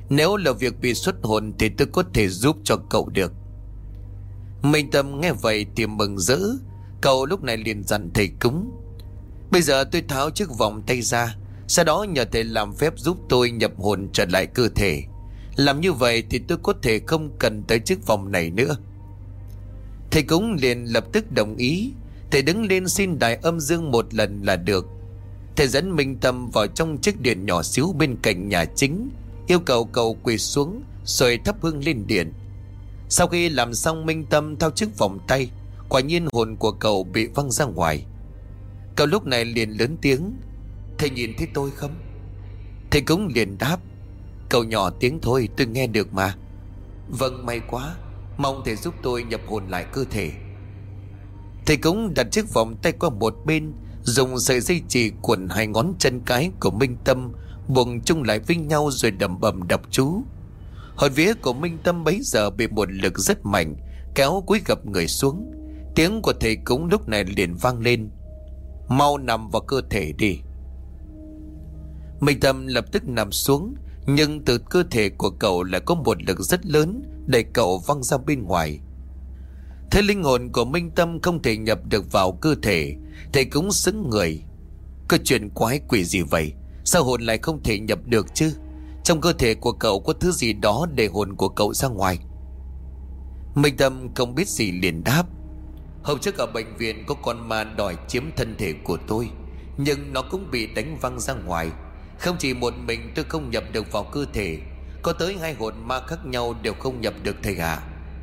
Nếu là việc bị xuất hồn thì tôi có thể giúp cho cậu được. Minh Tâm nghe vậy thì mừng rỡ. Cậu lúc này liền dặn thầy cúng: bây giờ tôi tháo chiếc vòng tay ra, sau đó nhờ thầy làm phép giúp tôi nhập hồn trở lại cơ thể. Làm như vậy thì tôi có thể không cần tới chiếc vòng này nữa. Thầy cúng liền lập tức đồng ý. Thầy đứng lên xin đại âm dương một lần là được. Thầy dẫn Minh Tâm vào trong chiếc điện nhỏ xíu bên cạnh nhà chính, yêu cầu cậu quỳ xuống rồi thắp hương lên điện. Sau khi làm xong, Minh Tâm thao chiếc vòng tay. Quả nhiên hồn của cậu bị văng ra ngoài. Cậu lúc này liền lớn tiếng: thầy nhìn thấy tôi không? Thầy cúng liền đáp: cậu nhỏ tiếng thôi, tôi nghe được mà. Vâng, may quá, mong thầy giúp tôi nhập hồn lại cơ thể. Thầy cúng đặt chiếc vòng tay qua một bên, dùng sợi dây chì cuộn hai ngón chân cái của Minh Tâm buộc chung lại với nhau rồi đầm bầm đọc chú. Hồn vía của Minh Tâm bấy giờ bị một lực rất mạnh kéo cúi gập người xuống. Tiếng của thầy cúng lúc này liền vang lên: mau nằm vào cơ thể đi. Minh Tâm lập tức nằm xuống, nhưng từ cơ thể của cậu lại có một lực rất lớn đẩy cậu văng ra bên ngoài. Thế linh hồn của Minh Tâm không thể nhập được vào cơ thể, thầy cúng sững người. Cái chuyện quái quỷ gì vậy? Sao hồn lại không thể nhập được chứ? Trong cơ thể của cậu có thứ gì đó để hồn của cậu ra ngoài. Minh Tâm không biết gì liền đáp: hôm trước ở bệnh viện có con ma đòi chiếm thân thể của tôi, nhưng nó cũng bị đánh văng ra ngoài. Không chỉ một mình tôi không nhập được vào cơ thể, có tới hai hồn ma khác nhau đều không nhập được thầy ạ.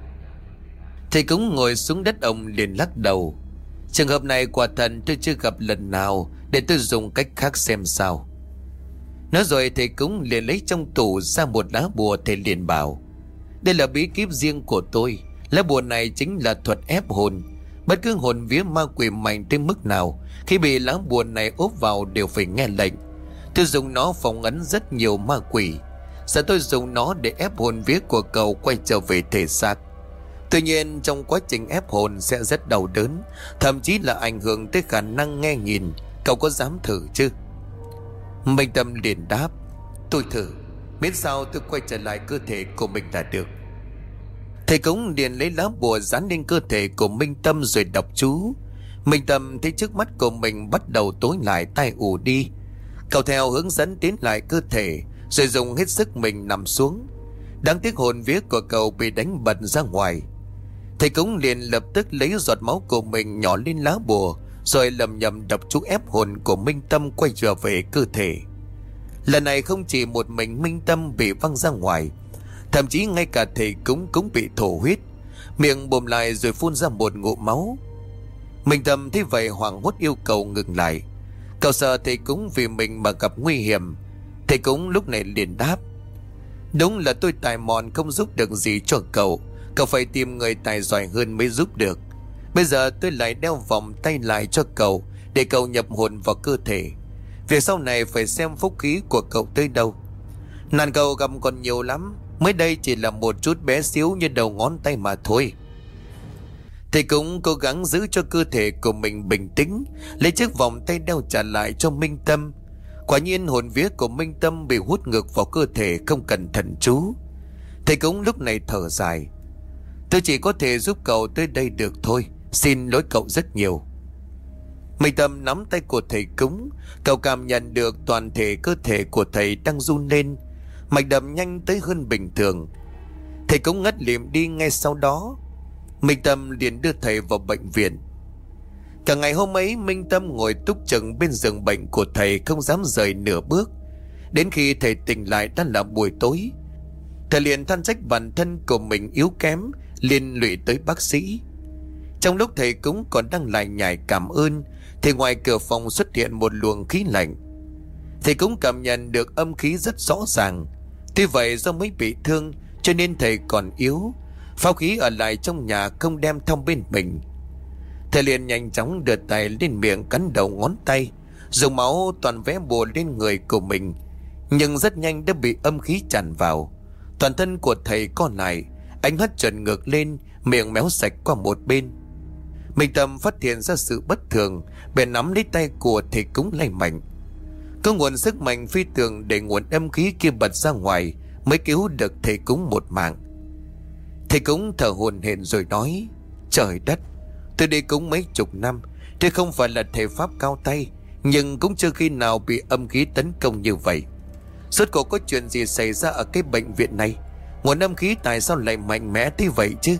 Thầy cúng ngồi xuống đất, ông liền lắc đầu: trường hợp này quả thật tôi chưa gặp lần nào, để tôi dùng cách khác xem sao. Nói rồi thầy cúng liền lấy trong tủ ra một lá bùa. Thầy liền bảo: đây là bí kíp riêng của tôi. Lá bùa này chính là thuật ép hồn. Bất cứ hồn vía ma quỷ mạnh tới mức nào, khi bị lá bùa này ốp vào đều phải nghe lệnh. Tôi dùng nó phòng ấn rất nhiều ma quỷ. Giờ tôi dùng nó để ép hồn vía của cậu quay trở về thể xác. Tuy nhiên trong quá trình ép hồn sẽ rất đau đớn, thậm chí là ảnh hưởng tới khả năng nghe nhìn. Cậu có dám thử chứ? Minh Tâm liền đáp: tôi thử, miễn sao tôi quay trở lại cơ thể của mình là được. Thầy cúng liền lấy lá bùa dán lên cơ thể của Minh Tâm rồi đọc chú. Minh Tâm thấy trước mắt của mình bắt đầu tối lại, tai ù đi. Cậu theo hướng dẫn tiến lại cơ thể, rồi dùng hết sức mình nằm xuống. Đáng tiếc hồn vía của cậu bị đánh bật ra ngoài. Thầy cúng liền lập tức lấy giọt máu của mình nhỏ lên lá bùa, rồi lầm nhầm đọc chú ép hồn của Minh Tâm quay trở về cơ thể. Lần này không chỉ một mình Minh Tâm bị văng ra ngoài, thậm chí ngay cả thầy cúng cũng bị thổ huyết, miệng bồm lại rồi phun ra một ngụm máu. Minh Tâm thấy vậy hoảng hốt yêu cầu ngừng lại. Cậu sợ thầy cúng vì mình mà gặp nguy hiểm. Thầy cúng lúc này liền đáp: đúng là tôi tài mọn không giúp được gì cho cậu. Cậu phải tìm người tài giỏi hơn mới giúp được. Bây giờ tôi lại đeo vòng tay lại cho cậu, để cậu nhập hồn vào cơ thể. Việc sau này phải xem phúc khí của cậu tới đâu. Nạn cậu gặp còn nhiều lắm, mới đây chỉ là một chút bé xíu như đầu ngón tay mà thôi. Thầy cũng cố gắng giữ cho cơ thể của mình bình tĩnh, lấy chiếc vòng tay đeo trả lại cho Minh Tâm. Quả nhiên hồn vía của Minh Tâm bị hút ngược vào cơ thể không cần thần chú. Thầy cũng lúc này thở dài: tôi chỉ có thể giúp cậu tới đây được thôi, xin lỗi cậu rất nhiều. Minh Tâm nắm tay của thầy cúng. Cậu cảm nhận được toàn thể cơ thể của thầy đang run lên, mạch đập nhanh tới hơn bình thường. Thầy cúng ngất lịm đi ngay sau đó. Minh Tâm liền đưa thầy vào bệnh viện. Cả ngày hôm ấy Minh Tâm ngồi túc chừng bên giường bệnh của thầy, không dám rời nửa bước. Đến khi thầy tỉnh lại đã là buổi tối. Thầy liền than trách bản thân của mình yếu kém, liên lụy tới bác sĩ. Trong lúc thầy cũng còn đang lại nhải cảm ơn, thì ngoài cửa phòng xuất hiện một luồng khí lạnh. Thầy cũng cảm nhận được âm khí rất rõ ràng. Tuy vậy do mới bị thương cho nên thầy còn yếu, phao khí ở lại trong nhà không đem theo bên mình. Thầy liền nhanh chóng đưa tay lên miệng cắn đầu ngón tay, dùng máu toàn vẽ bùa lên người của mình, nhưng rất nhanh đã bị âm khí tràn vào. Toàn thân của thầy co lại, ánh mắt trợn ngược lên, miệng méo sạch qua một bên. Minh Tâm phát hiện ra sự bất thường, bèn nắm lấy tay của thầy cúng lay mạnh. Có nguồn sức mạnh phi thường để nguồn âm khí kia bật ra ngoài mới cứu được thầy cúng một mạng. Thầy cúng thở hổn hển rồi nói: Trời đất, tôi đi cúng mấy chục năm, tôi không phải là thầy pháp cao tay, nhưng cũng chưa khi nào bị âm khí tấn công như vậy. Rốt cuộc có chuyện gì xảy ra ở cái bệnh viện này? Nguồn âm khí tại sao lại mạnh mẽ thế vậy chứ?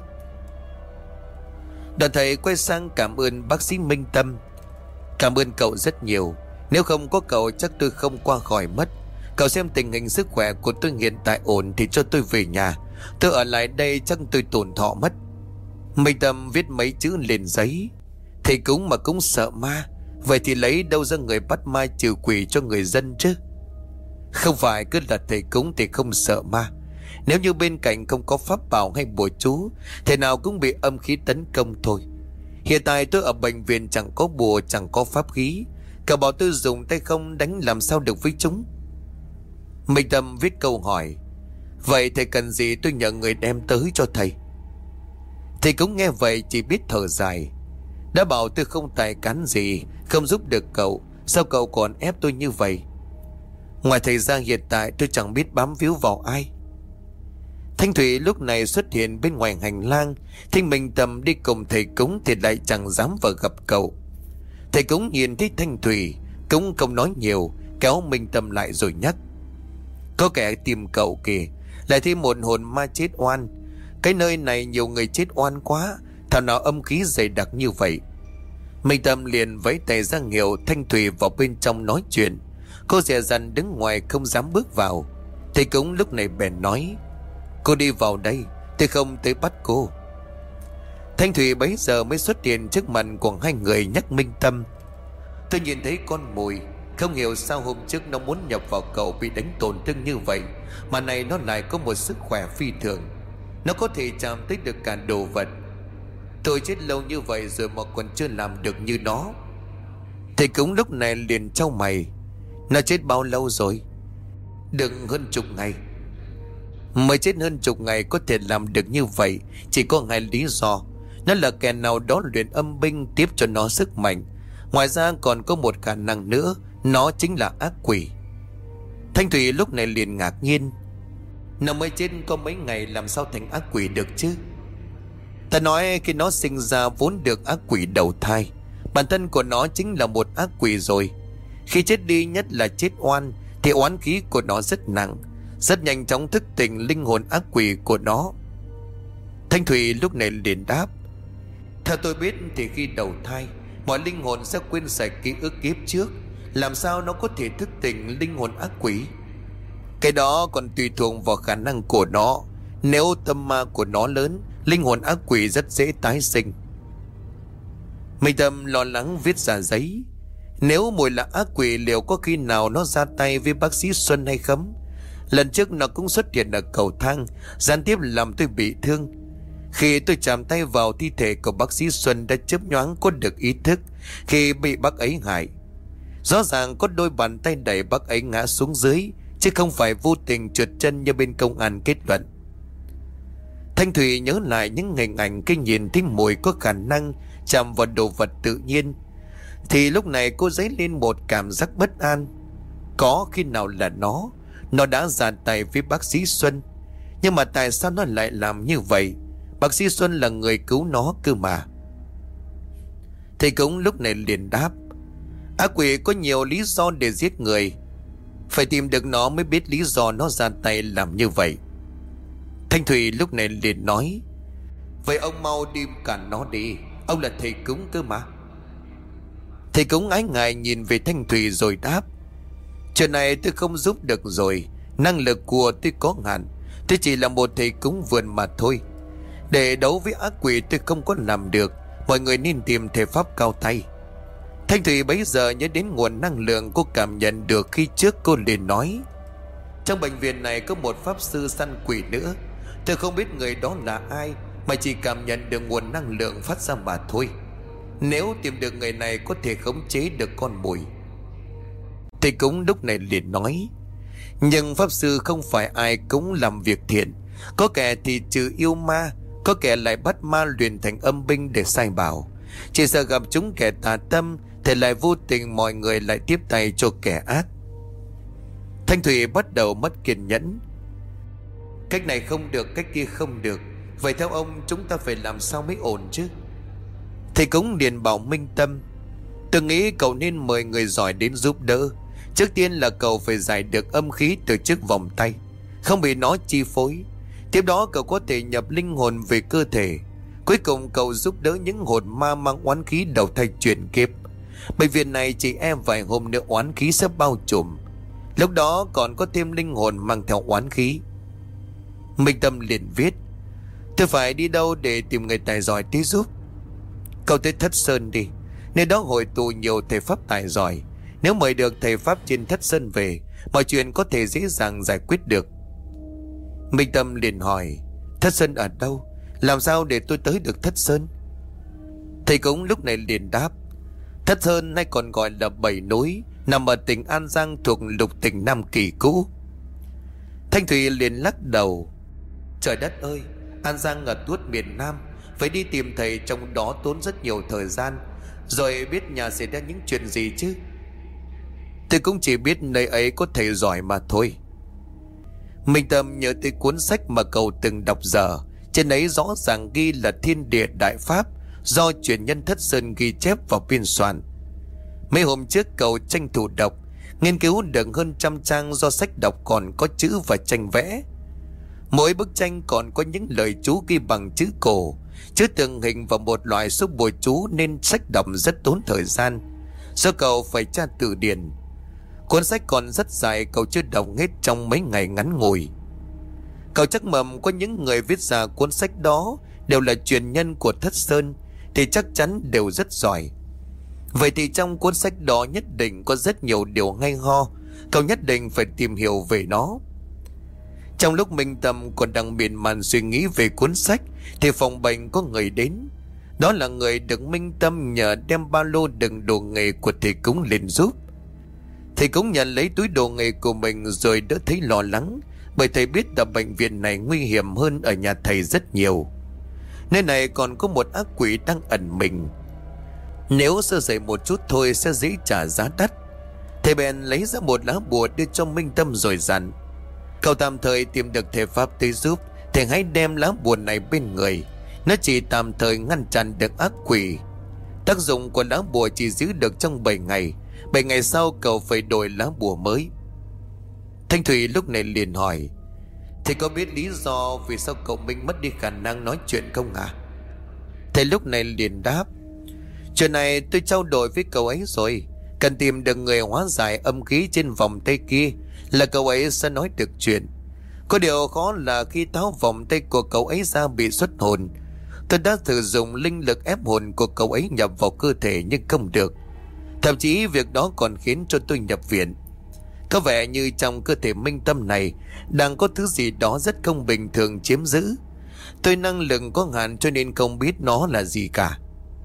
Đoàn thầy quay sang cảm ơn bác sĩ Minh Tâm. Cảm ơn cậu rất nhiều. Nếu không có cậu chắc tôi không qua khỏi mất. Cậu xem tình hình sức khỏe của tôi hiện tại ổn thì cho tôi về nhà. Tôi ở lại đây chắc tôi tổn thọ mất. Minh Tâm viết mấy chữ lên giấy. Thầy cúng mà cũng sợ ma, vậy thì lấy đâu ra người bắt ma trừ quỷ cho người dân chứ? Không phải cứ là thầy cúng thì không sợ ma. Nếu như bên cạnh không có pháp bảo hay bùa chú, thế nào cũng bị âm khí tấn công thôi. Hiện tại tôi ở bệnh viện chẳng có bùa, chẳng có pháp khí. Cậu bảo tôi dùng tay không đánh làm sao được với chúng? Minh Tâm viết câu hỏi. Vậy thầy cần gì tôi nhờ người đem tới cho thầy? Thầy cũng nghe vậy chỉ biết thở dài. Đã bảo tôi không tài cán gì, không giúp được cậu, sao cậu còn ép tôi như vậy? Ngoài thầy ra hiện tại tôi chẳng biết bám víu vào ai. Thanh Thủy lúc này xuất hiện bên ngoài hành lang. Thấy Minh Tâm đi cùng thầy cúng thì lại chẳng dám vào gặp cậu. Thầy cúng nhìn thấy Thanh Thủy cũng không nói nhiều, kéo Minh Tâm lại rồi nhắc: Có kẻ tìm cậu kìa, lại thêm một hồn ma chết oan. Cái nơi này nhiều người chết oan quá, thảo nào âm khí dày đặc như vậy. Minh Tâm liền vẫy tay ra hiệu Thanh Thủy vào bên trong nói chuyện. Cô dè dặt đứng ngoài không dám bước vào. Thầy cúng lúc này bèn nói: Cô đi vào đây, tôi không tới bắt cô. Thanh Thủy bấy giờ mới xuất hiện trước mặt của hai người, nhắc Minh Tâm: Tôi nhìn thấy con mồi, không hiểu sao hôm trước nó muốn nhập vào cậu bị đánh tổn thương như vậy, mà này nó lại có một sức khỏe phi thường. Nó có thể chạm tới được cả đồ vật. Tôi chết lâu như vậy rồi mà còn chưa làm được như nó. Thầy cúng lúc này liền trao mày: Nó chết bao lâu rồi? Đừng hơn chục ngày. Mới chết hơn chục ngày có thể làm được như vậy chỉ có hai lý do. Nó là kẻ nào đó luyện âm binh tiếp cho nó sức mạnh. Ngoài ra còn có một khả năng nữa, nó chính là ác quỷ. Thanh Thủy lúc này liền ngạc nhiên: Nó mới chết có mấy ngày làm sao thành ác quỷ được chứ? Ta nói khi nó sinh ra vốn được ác quỷ đầu thai, bản thân của nó chính là một ác quỷ rồi. Khi chết đi, nhất là chết oan, thì oán khí của nó rất nặng, rất nhanh chóng thức tỉnh linh hồn ác quỷ của nó. Thanh Thủy lúc này liền đáp: Theo tôi biết thì khi đầu thai, mọi linh hồn sẽ quên sạch ký ức kiếp trước, làm sao nó có thể thức tỉnh linh hồn ác quỷ? Cái đó còn tùy thuộc vào khả năng của nó. Nếu tâm ma của nó lớn, linh hồn ác quỷ rất dễ tái sinh. Minh Tâm lo lắng viết ra giấy: Nếu Mùi là ác quỷ, liệu có khi nào nó ra tay với bác sĩ Xuân hay không? Lần trước nó cũng xuất hiện ở cầu thang, gián tiếp làm tôi bị thương. Khi tôi chạm tay vào thi thể của bác sĩ Xuân đã chớp nhoáng có được ý thức khi bị bác ấy hại. Rõ ràng có đôi bàn tay đẩy bác ấy ngã xuống dưới, chứ không phải vô tình trượt chân như bên công an kết luận. Thanh Thủy nhớ lại những hình ảnh khi nhìn thấy Mùi có khả năng chạm vào đồ vật tự nhiên, thì lúc này cô dấy lên một cảm giác bất an. Có khi nào là nó Nó đã ra tay với bác sĩ Xuân? Nhưng mà tại sao nó lại làm như vậy? Bác sĩ Xuân là người cứu nó cơ mà. Thầy cũng lúc này liền đáp: Ác quỷ có nhiều lý do để giết người, phải tìm được nó mới biết lý do nó ra tay làm như vậy. Thanh Thủy lúc này liền nói: Vậy ông mau đi cản nó đi, ông là thầy cúng cơ mà. Thầy cúng ái ngại nhìn về Thanh Thủy rồi đáp: Chuyện này tôi không giúp được rồi, năng lực của tôi có hạn, tôi chỉ là một thầy cúng vườn mà thôi. Để đấu với ác quỷ tôi không có làm được, mọi người nên tìm thể pháp cao tay. Thanh Thủy bấy giờ nhớ đến nguồn năng lượng cô cảm nhận được khi trước. Cô liền nói: Trong bệnh viện này có một pháp sư săn quỷ nữa. Tôi không biết người đó là ai, mà chỉ cảm nhận được nguồn năng lượng phát ra mà thôi. Nếu tìm được người này có thể khống chế được con mồi. Thầy cúng lúc này liền nói: Nhưng pháp sư không phải ai cũng làm việc thiện. Có kẻ thì trừ yêu ma, có kẻ lại bắt ma luyện thành âm binh để sai bảo. Chỉ sợ gặp chúng kẻ tà tâm thì lại vô tình mọi người lại tiếp tay cho kẻ ác. Thanh Thủy bắt đầu mất kiên nhẫn: Cách này không được, cách kia không được. Vậy theo ông chúng ta phải làm sao mới ổn chứ? Thầy cúng liền bảo Minh Tâm: tôi nghĩ cậu nên mời người giỏi đến giúp đỡ. Trước tiên là cậu phải giải được âm khí từ chiếc vòng tay, không bị nó chi phối. Tiếp đó cậu có thể nhập linh hồn về cơ thể. Cuối cùng cậu giúp đỡ những hồn ma mang oán khí đầu thai chuyển kiếp. Bệnh viện này chỉ e vài hôm nữa oán khí sẽ bao trùm. Lúc đó còn có thêm linh hồn mang theo oán khí. Minh Tâm liền viết: tôi phải đi đâu để tìm người tài giỏi tí giúp? Cậu tới Thất Sơn đi, nơi đó hội tụ nhiều thầy pháp tài giỏi. Nếu mời được thầy pháp trên Thất Sơn về, mọi chuyện có thể dễ dàng giải quyết được. Minh Tâm liền hỏi: Thất Sơn ở đâu? Làm sao để tôi tới được Thất Sơn? Thầy cúng lúc này liền đáp: Thất Sơn hay còn gọi là Bảy Núi, nằm ở tỉnh An Giang thuộc lục tỉnh Nam Kỳ cũ. Thanh Thủy liền lắc đầu: trời đất ơi, An Giang ở tuốt miền Nam, phải đi tìm thầy trong đó tốn rất nhiều thời gian. Rồi biết nhà xảy ra những chuyện gì chứ? Tôi cũng chỉ biết nơi ấy có thầy giỏi mà thôi. Minh Tâm nhớ tới cuốn sách mà cậu từng đọc dở. Trên ấy rõ ràng ghi là Thiên Địa Đại Pháp, do truyền nhân Thất Sơn ghi chép vào biên soạn. Mấy hôm trước cậu tranh thủ đọc, nghiên cứu được hơn trăm trang do sách đọc còn có chữ và tranh vẽ. Mỗi bức tranh còn có những lời chú ghi bằng chữ cổ, chữ tượng hình và một loại số bùa chú, nên sách đọc rất tốn thời gian, do cậu phải tra từ điển. Cuốn sách còn rất dài, cậu chưa đọc hết trong mấy ngày ngắn ngủi. Cậu chắc mầm có những người viết ra cuốn sách đó đều là truyền nhân của Thất Sơn, thì chắc chắn đều rất giỏi. Vậy thì trong cuốn sách đó nhất định có rất nhiều điều hay ho, cậu nhất định phải tìm hiểu về nó. Trong lúc Minh Tâm còn đang miên man suy nghĩ về cuốn sách, thì phòng bệnh có người đến. Đó là người được Minh Tâm nhờ đem ba lô đựng đồ nghề của thầy cúng lên giúp. Thầy cúng nhận lấy túi đồ nghề của mình rồi đỡ thấy lo lắng, bởi thầy biết là bệnh viện này nguy hiểm hơn ở nhà thầy rất nhiều. Nơi này còn có một ác quỷ đang ẩn mình, nếu sơ sẩy một chút thôi sẽ dễ trả giá đắt. Thầy bèn lấy ra một lá bùa đưa cho Minh Tâm rồi dặn: cậu tạm thời tìm được thầy pháp tới giúp, thầy hãy đem lá bùa này bên người. Nó chỉ tạm thời ngăn chặn được ác quỷ. Tác dụng của lá bùa chỉ giữ được trong bảy ngày. Bảy ngày sau cậu phải đổi lá bùa mới. Thanh Thủy lúc này liền hỏi: thầy có biết lý do vì sao cậu Minh mất đi khả năng nói chuyện không ạ? Thầy lúc này liền đáp: chuyện này tôi trao đổi với cậu ấy rồi. Cần tìm được người hóa giải âm khí trên vòng tay kia là cậu ấy sẽ nói được chuyện. Có điều khó là khi tháo vòng tay của cậu ấy ra bị xuất hồn. Tôi đã thử dùng linh lực ép hồn của cậu ấy nhập vào cơ thể nhưng không được. Thậm chí việc đó còn khiến cho tôi nhập viện. Có vẻ như trong cơ thể Minh Tâm này đang có thứ gì đó rất không bình thường chiếm giữ. Tôi năng lực có hạn cho nên không biết nó là gì cả.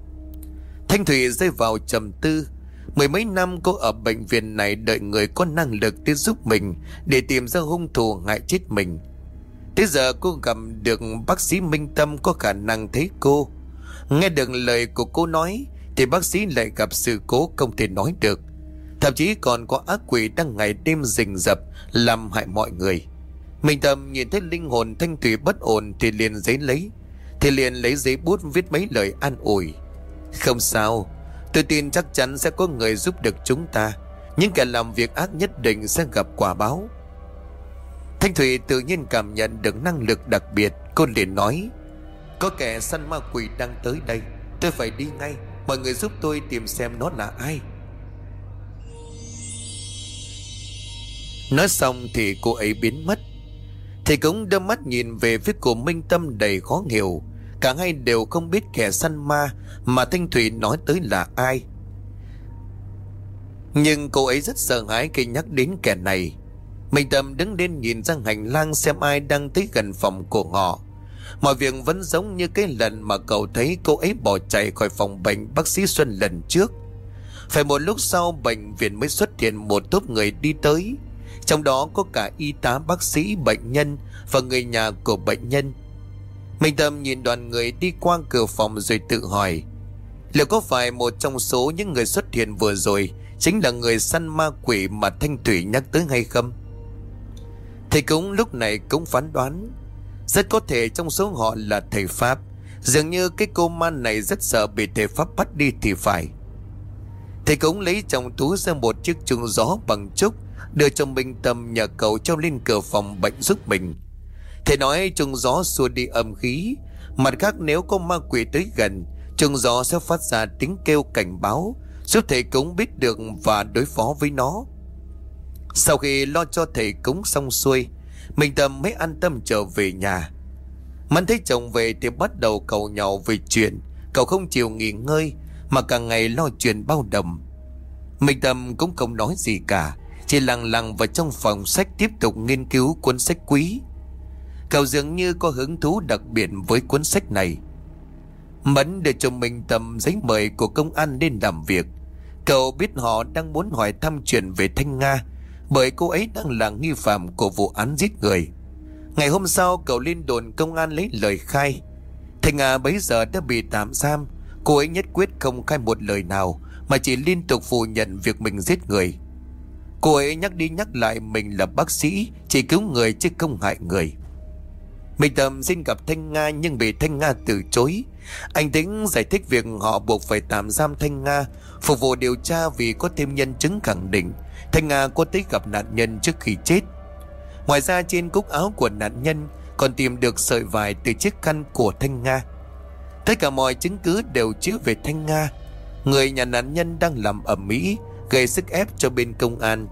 Thanh Thủy rơi vào trầm tư. Mười mấy năm cô ở bệnh viện này đợi người có năng lực tới giúp mình để tìm ra hung thủ hại chết mình. Tới giờ cô gặp được bác sĩ Minh Tâm có khả năng thấy cô. Nghe được lời của cô nói thì bác sĩ lại gặp sự cố không thể nói được. Thậm chí còn có ác quỷ đang ngày đêm rình rập làm hại mọi người. Minh Tâm nhìn thấy linh hồn Thanh Thủy bất ổn thì liền giấy lấy Thì liền lấy giấy bút viết mấy lời an ủi: không sao, tôi tin chắc chắn sẽ có người giúp được chúng ta. Những kẻ làm việc ác nhất định sẽ gặp quả báo. Thanh Thủy tự nhiên cảm nhận được năng lực đặc biệt. Cô liền nói: có kẻ săn ma quỷ đang tới đây, tôi phải đi ngay. Mọi người giúp tôi tìm xem nó là ai. Nói xong thì cô ấy biến mất. Thầy cũng đưa mắt nhìn về phía của Minh Tâm đầy khó hiểu. Cả hai đều không biết kẻ săn ma mà Thanh Thủy nói tới là ai. Nhưng cô ấy rất sợ hãi khi nhắc đến kẻ này. Minh Tâm đứng lên nhìn ra hành lang xem ai đang tới gần phòng của họ. Mọi việc vẫn giống như cái lần mà cậu thấy cô ấy bỏ chạy khỏi phòng bệnh bác sĩ Xuân lần trước. Phải một lúc sau bệnh viện mới xuất hiện một tốp người đi tới. Trong đó có cả y tá, bác sĩ, bệnh nhân và người nhà của bệnh nhân. Minh Tâm nhìn đoàn người đi qua cửa phòng rồi tự hỏi: liệu có phải một trong số những người xuất hiện vừa rồi chính là người săn ma quỷ mà Thanh Thủy nhắc tới hay không? Thầy cúng lúc này cũng phán đoán rất có thể trong số họ là thầy Pháp. Dường như cái cô ma này rất sợ bị thầy Pháp bắt đi thì phải. Thầy cúng lấy trong túi ra một chiếc chuông gió bằng trúc, đưa cho Minh Tâm nhờ cậu treo lên cửa phòng bệnh giúp mình. Thầy nói chuông gió xua đi âm khí, mặt khác nếu có ma quỷ tới gần, chuông gió sẽ phát ra tiếng kêu cảnh báo, giúp thầy cúng biết được và đối phó với nó. Sau khi lo cho thầy cúng xong xuôi, Minh Tâm mới an tâm trở về nhà. Mẫn thấy chồng về thì bắt đầu càu nhàu về chuyện. Cậu không chịu nghỉ ngơi mà cả ngày lo chuyện bao đồng. Minh Tâm cũng không nói gì cả, chỉ lặng lặng vào trong phòng sách tiếp tục nghiên cứu cuốn sách quý. Cậu dường như có hứng thú đặc biệt với cuốn sách này. Mẫn để cho Minh Tâm giấy mời của công an đến làm việc. Cậu biết họ đang muốn hỏi thăm chuyện về Thanh Nga, bởi cô ấy đang là nghi phạm của vụ án giết người. Ngày hôm sau cậu lên đồn công an lấy lời khai. Thanh Nga bấy giờ đã bị tạm giam. Cô ấy nhất quyết không khai một lời nào, mà chỉ liên tục phủ nhận việc mình giết người. Cô ấy nhắc đi nhắc lại mình là bác sĩ, chỉ cứu người chứ không hại người. Minh Tâm xin gặp Thanh Nga nhưng bị Thanh Nga từ chối. Anh tính giải thích việc họ buộc phải tạm giam Thanh Nga phục vụ điều tra vì có thêm nhân chứng khẳng định Thanh Nga có tới gặp nạn nhân trước khi chết. Ngoài ra trên cúc áo của nạn nhân còn tìm được sợi vải từ chiếc khăn của Thanh Nga. Tất cả mọi chứng cứ đều chiếu về Thanh Nga. Người nhà nạn nhân đang làm ầm ĩ, gây sức ép cho bên công an.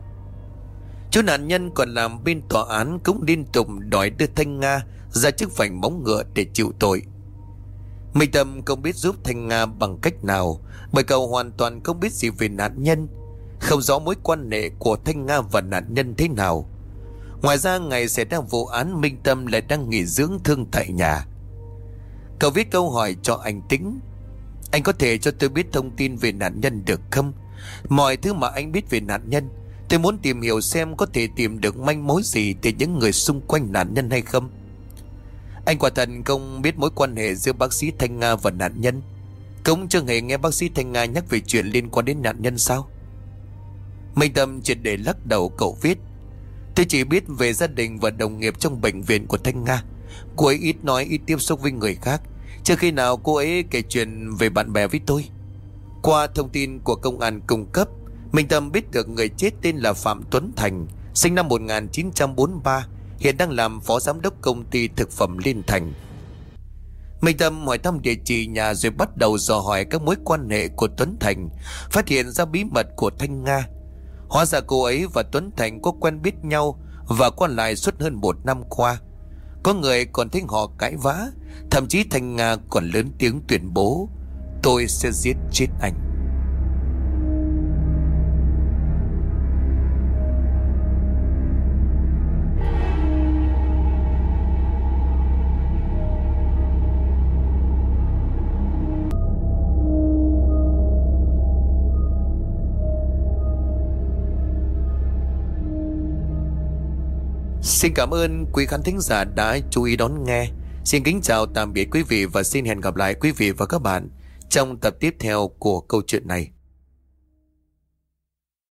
Chú nạn nhân còn làm bên tòa án cũng liên tục đòi đưa Thanh Nga ra trước vành móng ngựa để chịu tội. Minh Tâm không biết giúp Thanh Nga bằng cách nào, bởi cậu hoàn toàn không biết gì về nạn nhân, không rõ mối quan hệ của Thanh Nga và nạn nhân thế nào. Ngoài ra ngày xảy ra vụ án, Minh Tâm lại đang nghỉ dưỡng thương tại nhà. Cậu viết câu hỏi cho anh Tính: anh có thể cho tôi biết thông tin về nạn nhân được không? Mọi thứ mà anh biết về nạn nhân, tôi muốn tìm hiểu xem có thể tìm được manh mối gì từ những người xung quanh nạn nhân hay không. Anh quả thật không biết mối quan hệ giữa bác sĩ Thanh Nga và nạn nhân. Cũng chưa hề nghe bác sĩ Thanh Nga nhắc về chuyện liên quan đến nạn nhân sao? Minh Tâm triệt để lắc đầu. Cậu viết: tôi chỉ biết về gia đình và đồng nghiệp trong bệnh viện của Thanh Nga. Cô ấy ít nói, ít tiếp xúc với người khác, chưa khi nào cô ấy kể chuyện về bạn bè với tôi. Qua thông tin của công an cung cấp, Minh Tâm biết được người chết tên là Phạm Tuấn Thành, sinh năm một nghìn chín trăm bốn mươi ba, hiện đang làm phó giám đốc công ty thực phẩm Liên Thành. Minh Tâm hỏi thăm địa chỉ nhà rồi bắt đầu dò hỏi các mối quan hệ của Tuấn Thành, phát hiện ra bí mật của Thanh Nga. Hóa ra cô ấy và Tuấn Thành có quen biết nhau và qua lại suốt hơn một năm qua. Có người còn thấy họ cãi vã, thậm chí Thanh Nga còn lớn tiếng tuyên bố: tôi sẽ giết chết anh. Xin cảm ơn quý khán thính giả đã chú ý đón nghe. Xin kính chào tạm biệt quý vị và xin hẹn gặp lại quý vị và các bạn trong tập tiếp theo của câu chuyện này.